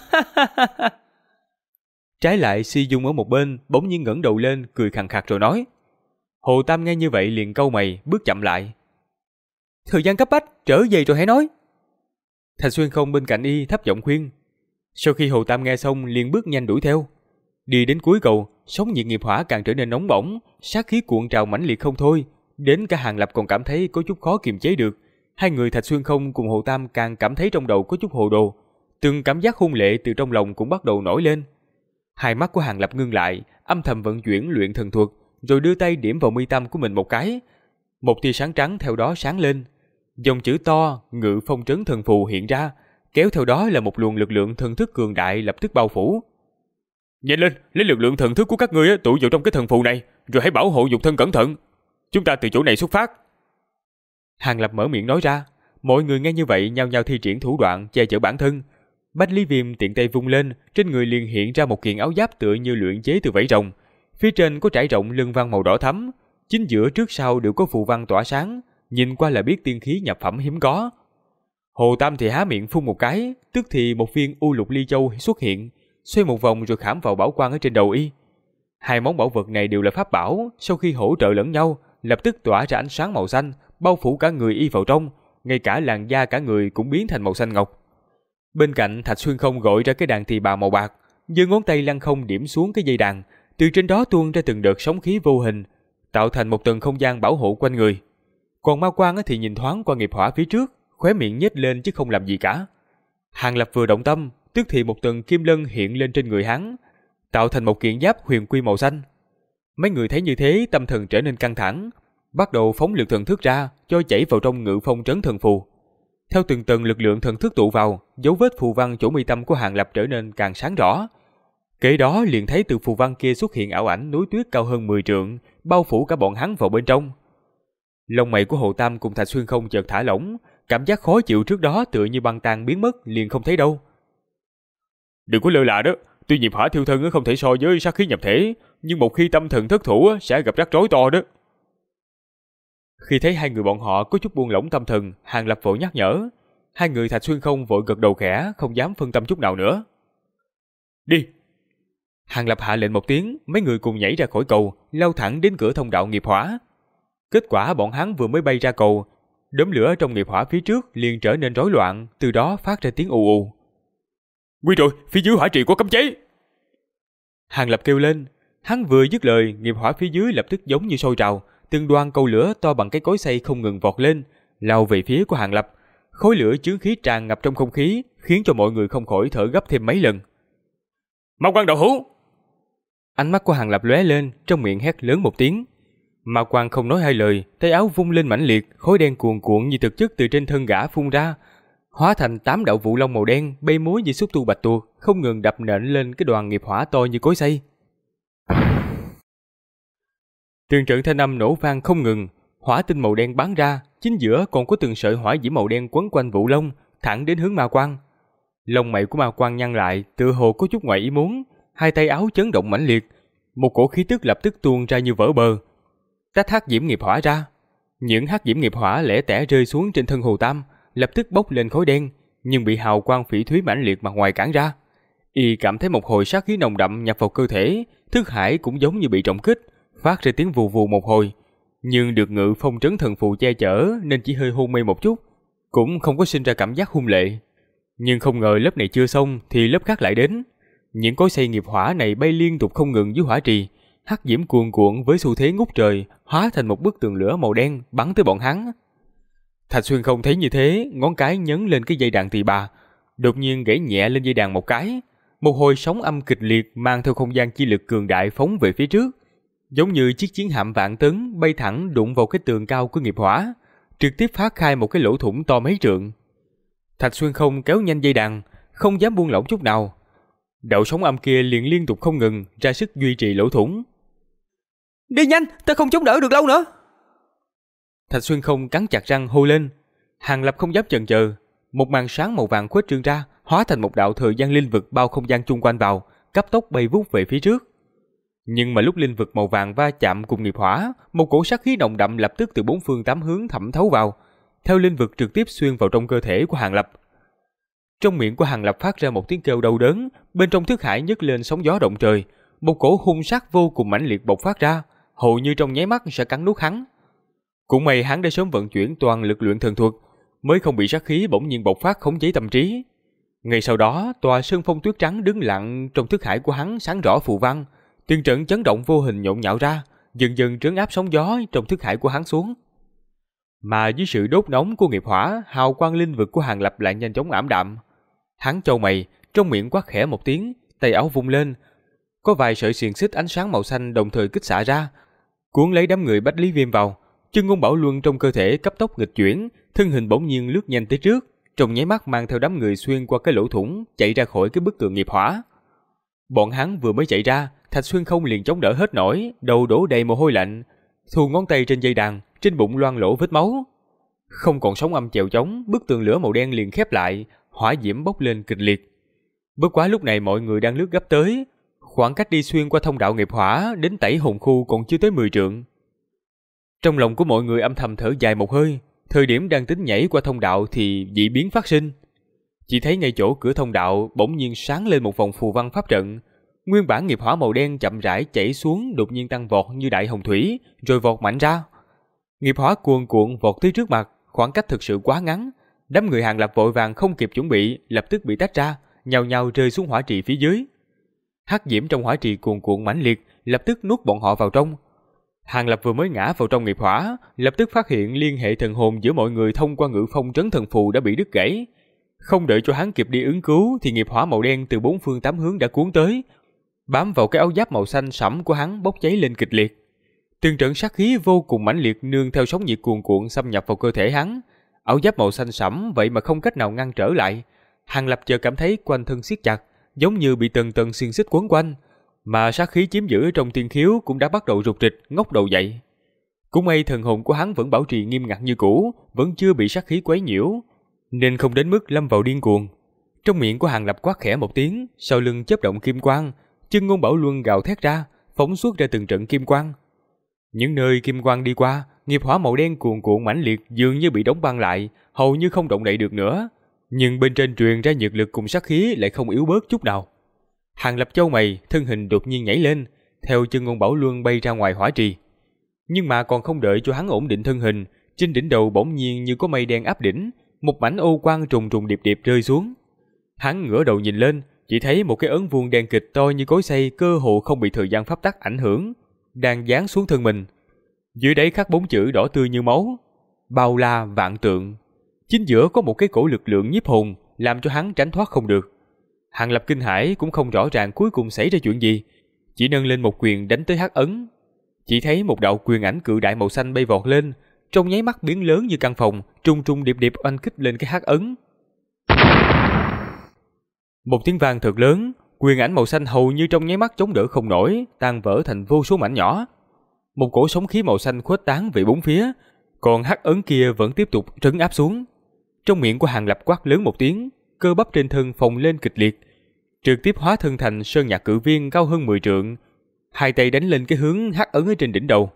Trái lại Si Dung ở một bên bỗng nhiên ngẩng đầu lên cười khàn khạc rồi nói. Hồ Tam nghe như vậy liền cau mày bước chậm lại. Thời gian cấp bách, trở về rồi hãy nói. Thạch Xuyên không bên cạnh y thấp giọng khuyên. Sau khi Hồ Tam nghe xong liền bước nhanh đuổi theo. Đi đến cuối cầu, sóng nhiệt nghiệp hỏa càng trở nên nóng bỏng, sát khí cuộn trào mãnh liệt không thôi, đến cả Hàng Lập còn cảm thấy có chút khó kiềm chế được. Hai người Thạch Xuyên không cùng Hồ Tam càng cảm thấy trong đầu có chút hồ đồ, từng cảm giác hung lệ từ trong lòng cũng bắt đầu nổi lên. Hai mắt của Hàng Lập ngưng lại, âm thầm vận chuyển luyện thần thuật, rồi đưa tay điểm vào mi tâm của mình một cái. Một tia sáng trắng theo đó sáng lên, dòng chữ to Ngự Phong Trấn Thần Phù hiện ra, kéo theo đó là một luồng lực lượng thần thức cường đại lập tức bao phủ. Nhanh lên, lấy lực lượng thần thức của các ngươi tụ vào trong cái thần phù này, rồi hãy bảo hộ nhục thân cẩn thận. Chúng ta từ chỗ này xuất phát. Hàng Lập mở miệng nói ra, mọi người nghe như vậy nhao nhao thi triển thủ đoạn che chở bản thân. Bách Lý Viêm tiện tay vung lên, trên người liền hiện ra một kiện áo giáp tựa như luyện chế từ vảy rồng, phía trên có trải rộng lưng văn màu đỏ thắm, chính giữa trước sau đều có phù văn tỏa sáng, nhìn qua là biết tiên khí nhập phẩm hiếm có. Hồ Tam thì há miệng phun một cái, tức thì một viên u lục ly châu xuất hiện, xoay một vòng rồi khảm vào bảo quang ở trên đầu y. Hai món bảo vật này đều là pháp bảo, sau khi hỗ trợ lẫn nhau, lập tức tỏa ra ánh sáng màu xanh, bao phủ cả người y vào trong, ngay cả làn da cả người cũng biến thành màu xanh ngọc. Bên cạnh, Thạch Xuyên Không gọi ra cái đàn tỳ bà màu bạc, giơ ngón tay lăng không điểm xuống cái dây đàn, từ trên đó tuôn ra từng đợt sóng khí vô hình, tạo thành một tầng không gian bảo hộ quanh người. Còn Ma Quang thì nhìn thoáng qua nghiệp hỏa phía trước, khóe miệng nhếch lên chứ không làm gì cả. Hàng Lập vừa động tâm, tức thì một tầng kim lân hiện lên trên người hắn, tạo thành một kiện giáp huyền quy màu xanh. Mấy người thấy như thế, tâm thần trở nên căng thẳng, bắt đầu phóng lực thần thức ra, cho chảy vào trong Ngự Phong trấn thần phù. Theo từng tầng lực lượng thần thức tụ vào, dấu vết phù văn chỗ mi tâm của Hàng Lập trở nên càng sáng rõ. Kế đó liền thấy từ phù văn kia xuất hiện ảo ảnh núi tuyết cao hơn 10 trượng, bao phủ cả bọn hắn vào bên trong. Lông mày của Hồ Tam cùng Thạch Xuyên Không chợt thả lỏng, cảm giác khó chịu trước đó tựa như băng tan biến mất, liền không thấy đâu. Đừng có lơ là đó, tuy nghiệp hỏa thiêu thân không thể so với sát khí nhập thể, nhưng một khi tâm thần thất thủ sẽ gặp rắc rối to đó. Khi thấy hai người bọn họ có chút buông lỏng tâm thần, Hàng Lập vội nhắc nhở. Hai người Thạch Xuyên Không vội gật đầu khẽ, không dám phân tâm chút nào nữa. Đi! Hàng Lập hạ lệnh một tiếng, mấy người cùng nhảy ra khỏi cầu, lao thẳng đến cửa thông đạo nghiệp hỏa. Kết quả bọn hắn vừa mới bay ra cầu, đốm lửa trong nghiệp hỏa phía trước liền trở nên rối loạn, từ đó phát ra tiếng ù ù. Nguy rồi, phía dưới hỏa trì có cấm chế! Hàng Lập kêu lên. Hắn vừa dứt lời, nghiệp hỏa phía dưới lập tức giống như sôi trào, từng đoàn cầu lửa to bằng cái cối xay không ngừng vọt lên, lao về phía của Hàng Lập. Khối lửa chướng khí tràn ngập trong không khí, khiến cho mọi người không khỏi thở gấp thêm mấy lần. Ma Quang đạo hữu! Ánh mắt của Hàng Lập lóe lên, trong miệng hét lớn một tiếng. Ma Quang không nói hai lời, tay áo vung lên mãnh liệt, khói đen cuồn cuộn như thực chất từ trên thân gã phun ra, hóa thành 8 đạo vụ long màu đen bay múa như xúc tu bạch tuộc, không ngừng đập nện lên cái đoàn nghiệp hỏa to như cối xay. Từng trận thanh âm nổ vang không ngừng, hỏa tinh màu đen bắn ra, chính giữa còn có từng sợi hỏa diễm màu đen quấn quanh vụ long, thẳng đến hướng Ma Quang. Lông mày của Ma Quang nhăn lại, tựa hồ có chút ngoài ý muốn, hai tay áo chấn động mãnh liệt, một cổ khí tức lập tức tuôn ra như vỡ bờ, tách hắc diễm nghiệp hỏa ra. Những hắc diễm nghiệp hỏa lẻ tẻ rơi xuống trên thân Hồ Tam, lập tức bốc lên khói đen, nhưng bị hào quang phỉ thúy mãnh liệt mặt ngoài cản ra. Y cảm thấy một hồi sát khí nồng đậm nhập vào cơ thể, thức hải cũng giống như bị trọng kích, phát ra tiếng vù vù một hồi, nhưng được Ngự Phong trấn thần phù che chở nên chỉ hơi hôn mê một chút, cũng không có sinh ra cảm giác hung lệ. Nhưng không ngờ lớp này chưa xong thì lớp khác lại đến. Những cối xay nghiệp hỏa này bay liên tục không ngừng dưới hỏa trì, hắc diễm cuồn cuộn với xu thế ngút trời, hóa thành một bức tường lửa màu đen bắn tới bọn hắn. Thạch Xuyên Không thấy như thế, ngón cái nhấn lên cái dây đàn tỳ bà, đột nhiên gãy nhẹ lên dây đàn một cái, một hồi sóng âm kịch liệt mang theo không gian chi lực cường đại phóng về phía trước, giống như chiếc chiến hạm vạn tấn bay thẳng đụng vào cái tường cao của nghiệp hỏa, trực tiếp phá khai một cái lỗ thủng to mấy trượng. Thạch Xuyên Không kéo nhanh dây đàn, không dám buông lỏng chút nào. Đạo sóng âm kia liền liên tục không ngừng ra sức duy trì lỗ thủng. Đi nhanh, ta không chống đỡ được lâu nữa. Thạch Xuyên Không cắn chặt răng hô lên. Hàng Lập không dám chần chờ, một màn sáng màu vàng khuếch trương ra, hóa thành một đạo thời gian linh vực bao không gian chung quanh vào, cấp tốc bay vút về phía trước. Nhưng mà lúc linh vực màu vàng va chạm cùng nghiệp hỏa, một cổ sát khí nồng đậm lập tức từ bốn phương tám hướng thẩm thấu vào, theo linh vực trực tiếp xuyên vào trong cơ thể của Hàng Lập. Trong miệng của Hàng Lập phát ra một tiếng kêu đau đớn, bên trong thức hải nhấc lên sóng gió động trời, một cổ hung sát vô cùng mãnh liệt bộc phát ra, hầu như trong nháy mắt sẽ cắn nuốt hắn. Cũng may hắn đã sớm vận chuyển toàn lực luyện thần thuật, mới không bị sát khí bỗng nhiên bộc phát khống chế tâm trí. Ngay sau đó, tòa sơn phong tuyết trắng đứng lặng trong thức hải của hắn sáng rõ phù văn, từng trận chấn động vô hình nhộn nhạo ra, dần dần trấn áp sóng gió trong thức hải của hắn xuống. Mà dưới sự đốt nóng của nghiệp hỏa, hào quang linh vực của Hàng Lập lại nhanh chóng ảm đạm. Hắn chau mày, trong miệng quát khẽ một tiếng, tay áo vung lên, có vài sợi xiềng xích ánh sáng màu xanh đồng thời kích xạ ra, cuốn lấy đám người Bách Lý Viêm vào. Chân ngôn bảo luân trong cơ thể cấp tốc nghịch chuyển, thân hình bỗng nhiên lướt nhanh tới trước, trong nháy mắt mang theo đám người xuyên qua cái lỗ thủng, chạy ra khỏi cái bức tường nghiệp hỏa. Bọn hắn vừa mới chạy ra, Thạch Xuyên Không liền chống đỡ hết nổi, đầu đổ đầy mồ hôi lạnh, thu ngón tay trên dây đàn, trên bụng loang lỗ vết máu. Không còn sóng âm chèo chống, bức tường lửa màu đen liền khép lại, hỏa diễm bốc lên kịch liệt. Bất quá lúc này mọi người đang lướt gấp tới, khoảng cách đi xuyên qua thông đạo nghiệp hỏa đến Tẩy Hồn khu còn chưa tới 10 trượng. Trong lòng của mọi người âm thầm thở dài một hơi, Thời điểm đang tính nhảy qua thông đạo thì dị biến phát sinh. Chỉ thấy ngay chỗ cửa thông đạo bỗng nhiên sáng lên một vòng phù văn pháp trận. Nguyên bản nghiệp hỏa màu đen chậm rãi chảy xuống, đột nhiên tăng vọt như đại hồng thủy, rồi vọt mạnh ra. Nghiệp hỏa cuồn cuộn vọt tới trước mặt, khoảng cách thực sự quá ngắn. Đám người Hàng Lập vội vàng không kịp chuẩn bị, lập tức bị tách ra, nhào nhào rơi xuống hỏa trì phía dưới. Hắc diễm trong hỏa trì cuồn cuộn mãnh liệt, lập tức nuốt bọn họ vào trong. Hàng Lập vừa mới ngã vào trong nghiệp hỏa, lập tức phát hiện liên hệ thần hồn giữa mọi người thông qua ngự phong trấn thần phù đã bị đứt gãy. Không đợi cho hắn kịp đi ứng cứu thì nghiệp hỏa màu đen từ bốn phương tám hướng đã cuốn tới, bám vào cái áo giáp màu xanh sẫm của hắn bốc cháy lên kịch liệt. Từng trận sát khí vô cùng mãnh liệt nương theo sóng nhiệt cuồn cuộn xâm nhập vào cơ thể hắn. Áo giáp màu xanh sẫm vậy mà không cách nào ngăn trở lại. Hàng Lập chợt cảm thấy quanh thân siết chặt, giống như bị tầng tầng xiềng xích quấn quanh, mà sát khí chiếm giữ trong tiên khiếu cũng đã bắt đầu rục rịch, ngóc đầu dậy. Cũng may thần hồn của hắn vẫn bảo trì nghiêm ngặt như cũ, vẫn chưa bị sát khí quấy nhiễu, nên không đến mức lâm vào điên cuồng. Trong miệng của Hàng Lập quát khẽ một tiếng, sau lưng chớp động kim quang, chân ngôn bảo luân gào thét ra, phóng xuất ra từng trận kim quang. Những nơi kim quang đi qua, nghiệp hỏa màu đen cuồn cuộn mãnh liệt dường như bị đóng băng lại, hầu như không động đậy được nữa. Nhưng bên trên truyền ra nhiệt lực cùng sát khí lại không yếu bớt chút nào. Hàng Lập chau mày, thân hình đột nhiên nhảy lên, theo chân ngôn bảo luân bay ra ngoài hỏa trì. Nhưng mà còn không đợi cho hắn ổn định thân hình, trên đỉnh đầu bỗng nhiên như có mây đen áp đỉnh, một mảnh ô quang trùng trùng điệp điệp rơi xuống. Hắn ngửa đầu nhìn lên, chỉ thấy một cái ấn vuông đen kịch to như cối xay, cơ hồ không bị thời gian pháp tắc ảnh hưởng, đang giáng xuống thân mình. Dưới đáy khắc 4 chữ đỏ tươi như máu: bao la vạn tượng. Chính giữa có một cái cổ lực lượng nhiếp hồn, làm cho hắn tránh thoát không được. Hàng Lập kinh hãi cũng không rõ ràng cuối cùng xảy ra chuyện gì, chỉ nâng lên một quyền đánh tới hắc ấn. Chỉ thấy một đạo quyền ảnh cự đại màu xanh bay vọt lên, trong nháy mắt biến lớn như căn phòng, trùng trùng điệp điệp oanh kích lên cái hắc ấn. Một tiếng vang thật lớn, quyền ảnh màu xanh hầu như trong nháy mắt chống đỡ không nổi, tan vỡ thành vô số mảnh nhỏ. Một cổ sóng khí màu xanh khuếch tán về bốn phía, còn hắc ấn kia vẫn tiếp tục trấn áp xuống. Trong miệng của Hàng Lập quát lớn một tiếng, cơ bắp trên thân phồng lên kịch liệt, trực tiếp hóa thân thành sơn nhạc cự viên cao hơn 10 trượng, hai tay đánh lên cái hướng hắc ấn ở trên đỉnh đầu.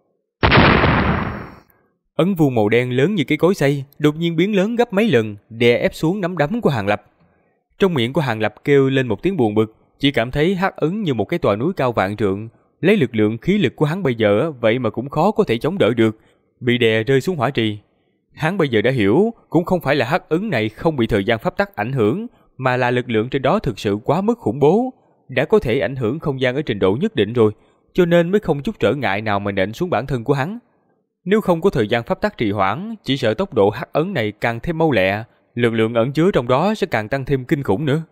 Ấn vuông màu đen lớn như cái cối xay, đột nhiên biến lớn gấp mấy lần, đè ép xuống nắm đấm của Hàng Lập. Trong miệng của Hàng Lập kêu lên một tiếng buồn bực, chỉ cảm thấy hắc ấn như một cái tòa núi cao vạn trượng, lấy lực lượng khí lực của hắn bây giờ vậy mà cũng khó có thể chống đỡ được, bị đè rơi xuống hỏa trì. Hắn bây giờ đã hiểu, cũng không phải là hắc ấn này không bị thời gian pháp tắc ảnh hưởng, mà là lực lượng trên đó thực sự quá mức khủng bố, đã có thể ảnh hưởng không gian ở trình độ nhất định rồi, cho nên mới không chút trở ngại nào mà nện xuống bản thân của hắn. Nếu không có thời gian pháp tắc trì hoãn, chỉ sợ tốc độ hắc ấn này càng thêm mau lẹ, lực lượng ẩn chứa trong đó sẽ càng tăng thêm kinh khủng nữa.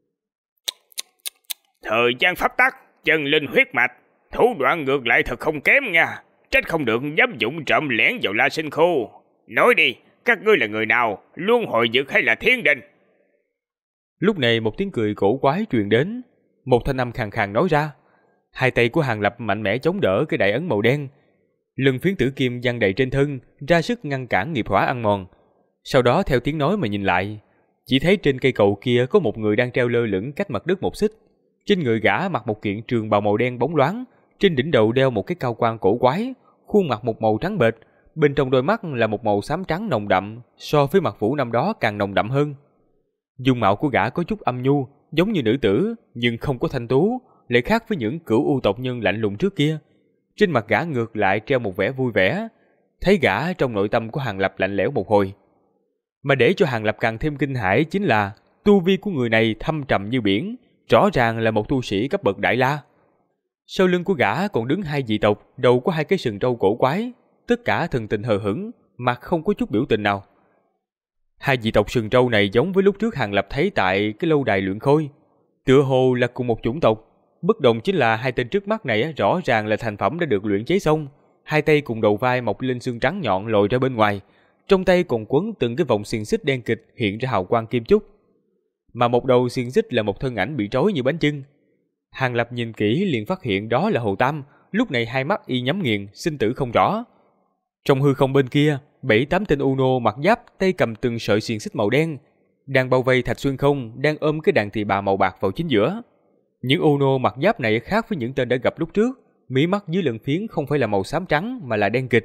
Thời gian pháp tắc, chân linh huyết mạch, thủ đoạn ngược lại thật không kém nha. Trách không được dám dụng trộm lẻn vào La Sinh Khu. Nói đi, các ngươi là người nào, luân hồi dực hay là thiên đình? Lúc này một tiếng cười cổ quái truyền đến, một thanh âm khàn khàn nói ra. Hai tay của Hàng Lập mạnh mẽ chống đỡ cái đại ấn màu đen, lưng phiến tử kim giăng đầy trên thân, ra sức ngăn cản nghiệp hỏa ăn mòn. Sau đó theo tiếng nói mà nhìn lại, chỉ thấy trên cây cầu kia có một người đang treo lơ lửng cách mặt đất một xích. Trên người gã mặc một kiện trường bào màu đen bóng loáng, trên đỉnh đầu đeo một cái cao quan cổ quái, khuôn mặt một màu trắng bệch, bên trong đôi mắt là một màu xám trắng nồng đậm, so với mặt vũ năm đó càng nồng đậm hơn. Dung mạo của gã có chút âm nhu, giống như nữ tử, nhưng không có thanh tú, lại khác với những cửu u tộc nhân lạnh lùng trước kia. Trên mặt gã ngược lại treo một vẻ vui vẻ. Thấy gã, trong nội tâm của Hàng Lập lạnh lẽo một hồi. Mà để cho Hàng Lập càng thêm kinh hãi chính là tu vi của người này thâm trầm như biển, rõ ràng là một tu sĩ cấp bậc đại la. Sau lưng của gã còn đứng hai dị tộc, đầu có hai cái sừng râu cổ quái, tất cả thần tình hờ hững, mặt không có chút biểu tình nào. Hai dị tộc sừng râu này giống với lúc trước Hàng Lập thấy tại cái lâu đài luyện khôi, tựa hồ là cùng một chủng tộc. Bất đồng chính là hai tên trước mắt này rõ ràng là thành phẩm đã được luyện chế xong, hai tay cùng đầu vai mọc lên xương trắng nhọn lồi ra bên ngoài, trong tay còn quấn từng cái vòng xiềng xích đen kịch hiện ra hào quang kim chúc. Mà một đầu xiềng xích là một thân ảnh bị trói như bánh chưng. Hàng Lập nhìn kỹ liền phát hiện đó là Hồ Tam, lúc này hai mắt y nhắm nghiền, sinh tử không rõ. Trong hư không bên kia, 7-8 tên Uno mặc giáp, tay cầm từng sợi xiềng xích màu đen, đang bao vây Thạch Xuyên Không, đang ôm cái đàn tỳ bà màu bạc vào chính giữa. Những Uno mặc giáp này khác với những tên đã gặp lúc trước, mí mắt dưới lưng phiến không phải là màu xám trắng mà là đen kịch,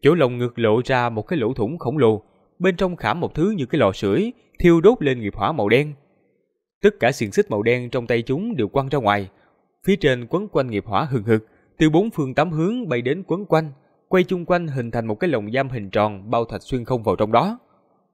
Chỗ lồng ngực lộ ra một cái lỗ thủng khổng lồ, bên trong khảm một thứ như cái lò sưởi, thiêu đốt lên nghiệp hỏa màu đen. Tất cả xiềng xích màu đen trong tay chúng đều quăng ra ngoài. Phía trên quấn quanh nghiệp hỏa hừng hực, từ 4 phương 8 hướng bay đến quấn quanh, quay chung quanh hình thành một cái lồng giam hình tròn bao Thạch Xuyên Không vào trong đó.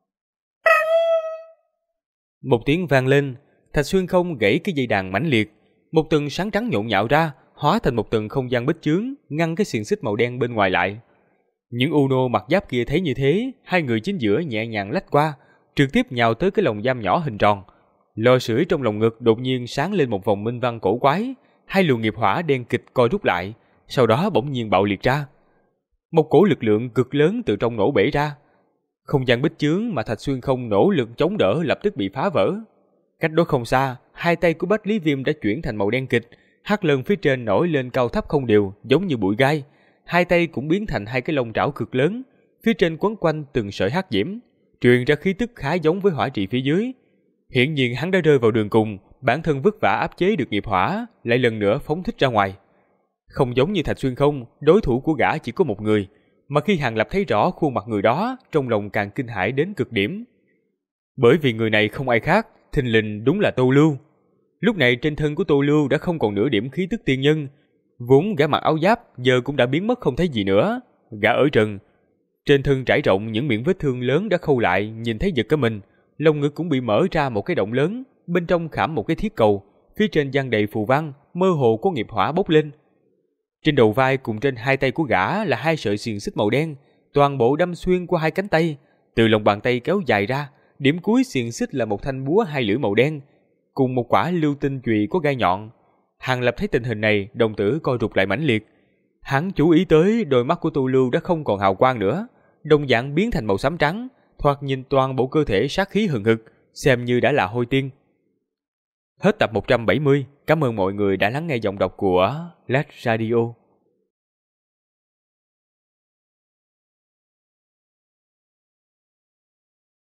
Một tiếng vang lên, Thạch Xuyên Không gãy cái dây đàn mãnh liệt, một tầng sáng trắng nhộn nhạo ra, hóa thành một tầng không gian bích chướng, ngăn cái xiềng xích màu đen bên ngoài lại. Những Uno mặc giáp kia thấy như thế, hai người chính giữa nhẹ nhàng lách qua, trực tiếp nhào tới cái lồng giam nhỏ hình tròn. Lò sưởi trong lồng ngực đột nhiên sáng lên một vòng minh văn cổ quái, hai luồng nghiệp hỏa đen kịch co rút lại, sau đó bỗng nhiên bạo liệt ra. Một cổ lực lượng cực lớn từ trong nổ bể ra. Không gian bích chướng mà Thạch Xuyên Không nỗ lực chống đỡ lập tức bị phá vỡ. Cách đó không xa, hai tay của Bách Lý Viêm đã chuyển thành màu đen kịch, hắc lân phía trên nổi lên cao thấp không đều, giống như bụi gai. Hai tay cũng biến thành hai cái lông trảo cực lớn, phía trên quấn quanh từng sợi hắc diễm, truyền ra khí tức khá giống với hỏa trị phía dưới. Hiển nhiên hắn đã rơi vào đường cùng, bản thân vất vả áp chế được nghiệp hỏa, lại lần nữa phóng thích ra ngoài. Không giống như Thạch Xuyên Không, đối thủ của gã chỉ có một người, mà khi Hàng Lập thấy rõ khuôn mặt người đó, trong lòng càng kinh hãi đến cực điểm. Bởi vì người này không ai khác, thình lình đúng là Tô Lưu. Lúc này trên thân của Tô Lưu đã không còn nửa điểm khí tức tiên nhân, vốn gã mặc áo giáp giờ cũng đã biến mất không thấy gì nữa. Gã ở trần, trên thân trải rộng những miệng vết thương lớn đã khâu lại, nhìn thấy giật cả mình. Lồng ngực cũng bị mở ra một cái động lớn, bên trong khảm một cái thiết cầu, phía trên dang đầy phù văn, mơ hồ có nghiệp hỏa bốc lên. Trên đầu vai cùng trên hai tay của gã là hai sợi xiềng xích màu đen, toàn bộ đâm xuyên qua hai cánh tay, từ lòng bàn tay kéo dài ra, điểm cuối xiềng xích là một thanh búa hai lưỡi màu đen, cùng một quả lưu tinh chùy có gai nhọn. Hàng Lập thấy tình hình này, đồng tử co rụt lại mãnh liệt. Hắn chú ý tới đôi mắt của Tô Lưu đã không còn hào quang nữa, đồng dạng biến thành màu xám trắng, thoạt nhìn toàn bộ cơ thể sát khí hừng hực, xem như đã là hôi tiên. Hết tập 170, cảm ơn mọi người đã lắng nghe giọng đọc của Lát Radio.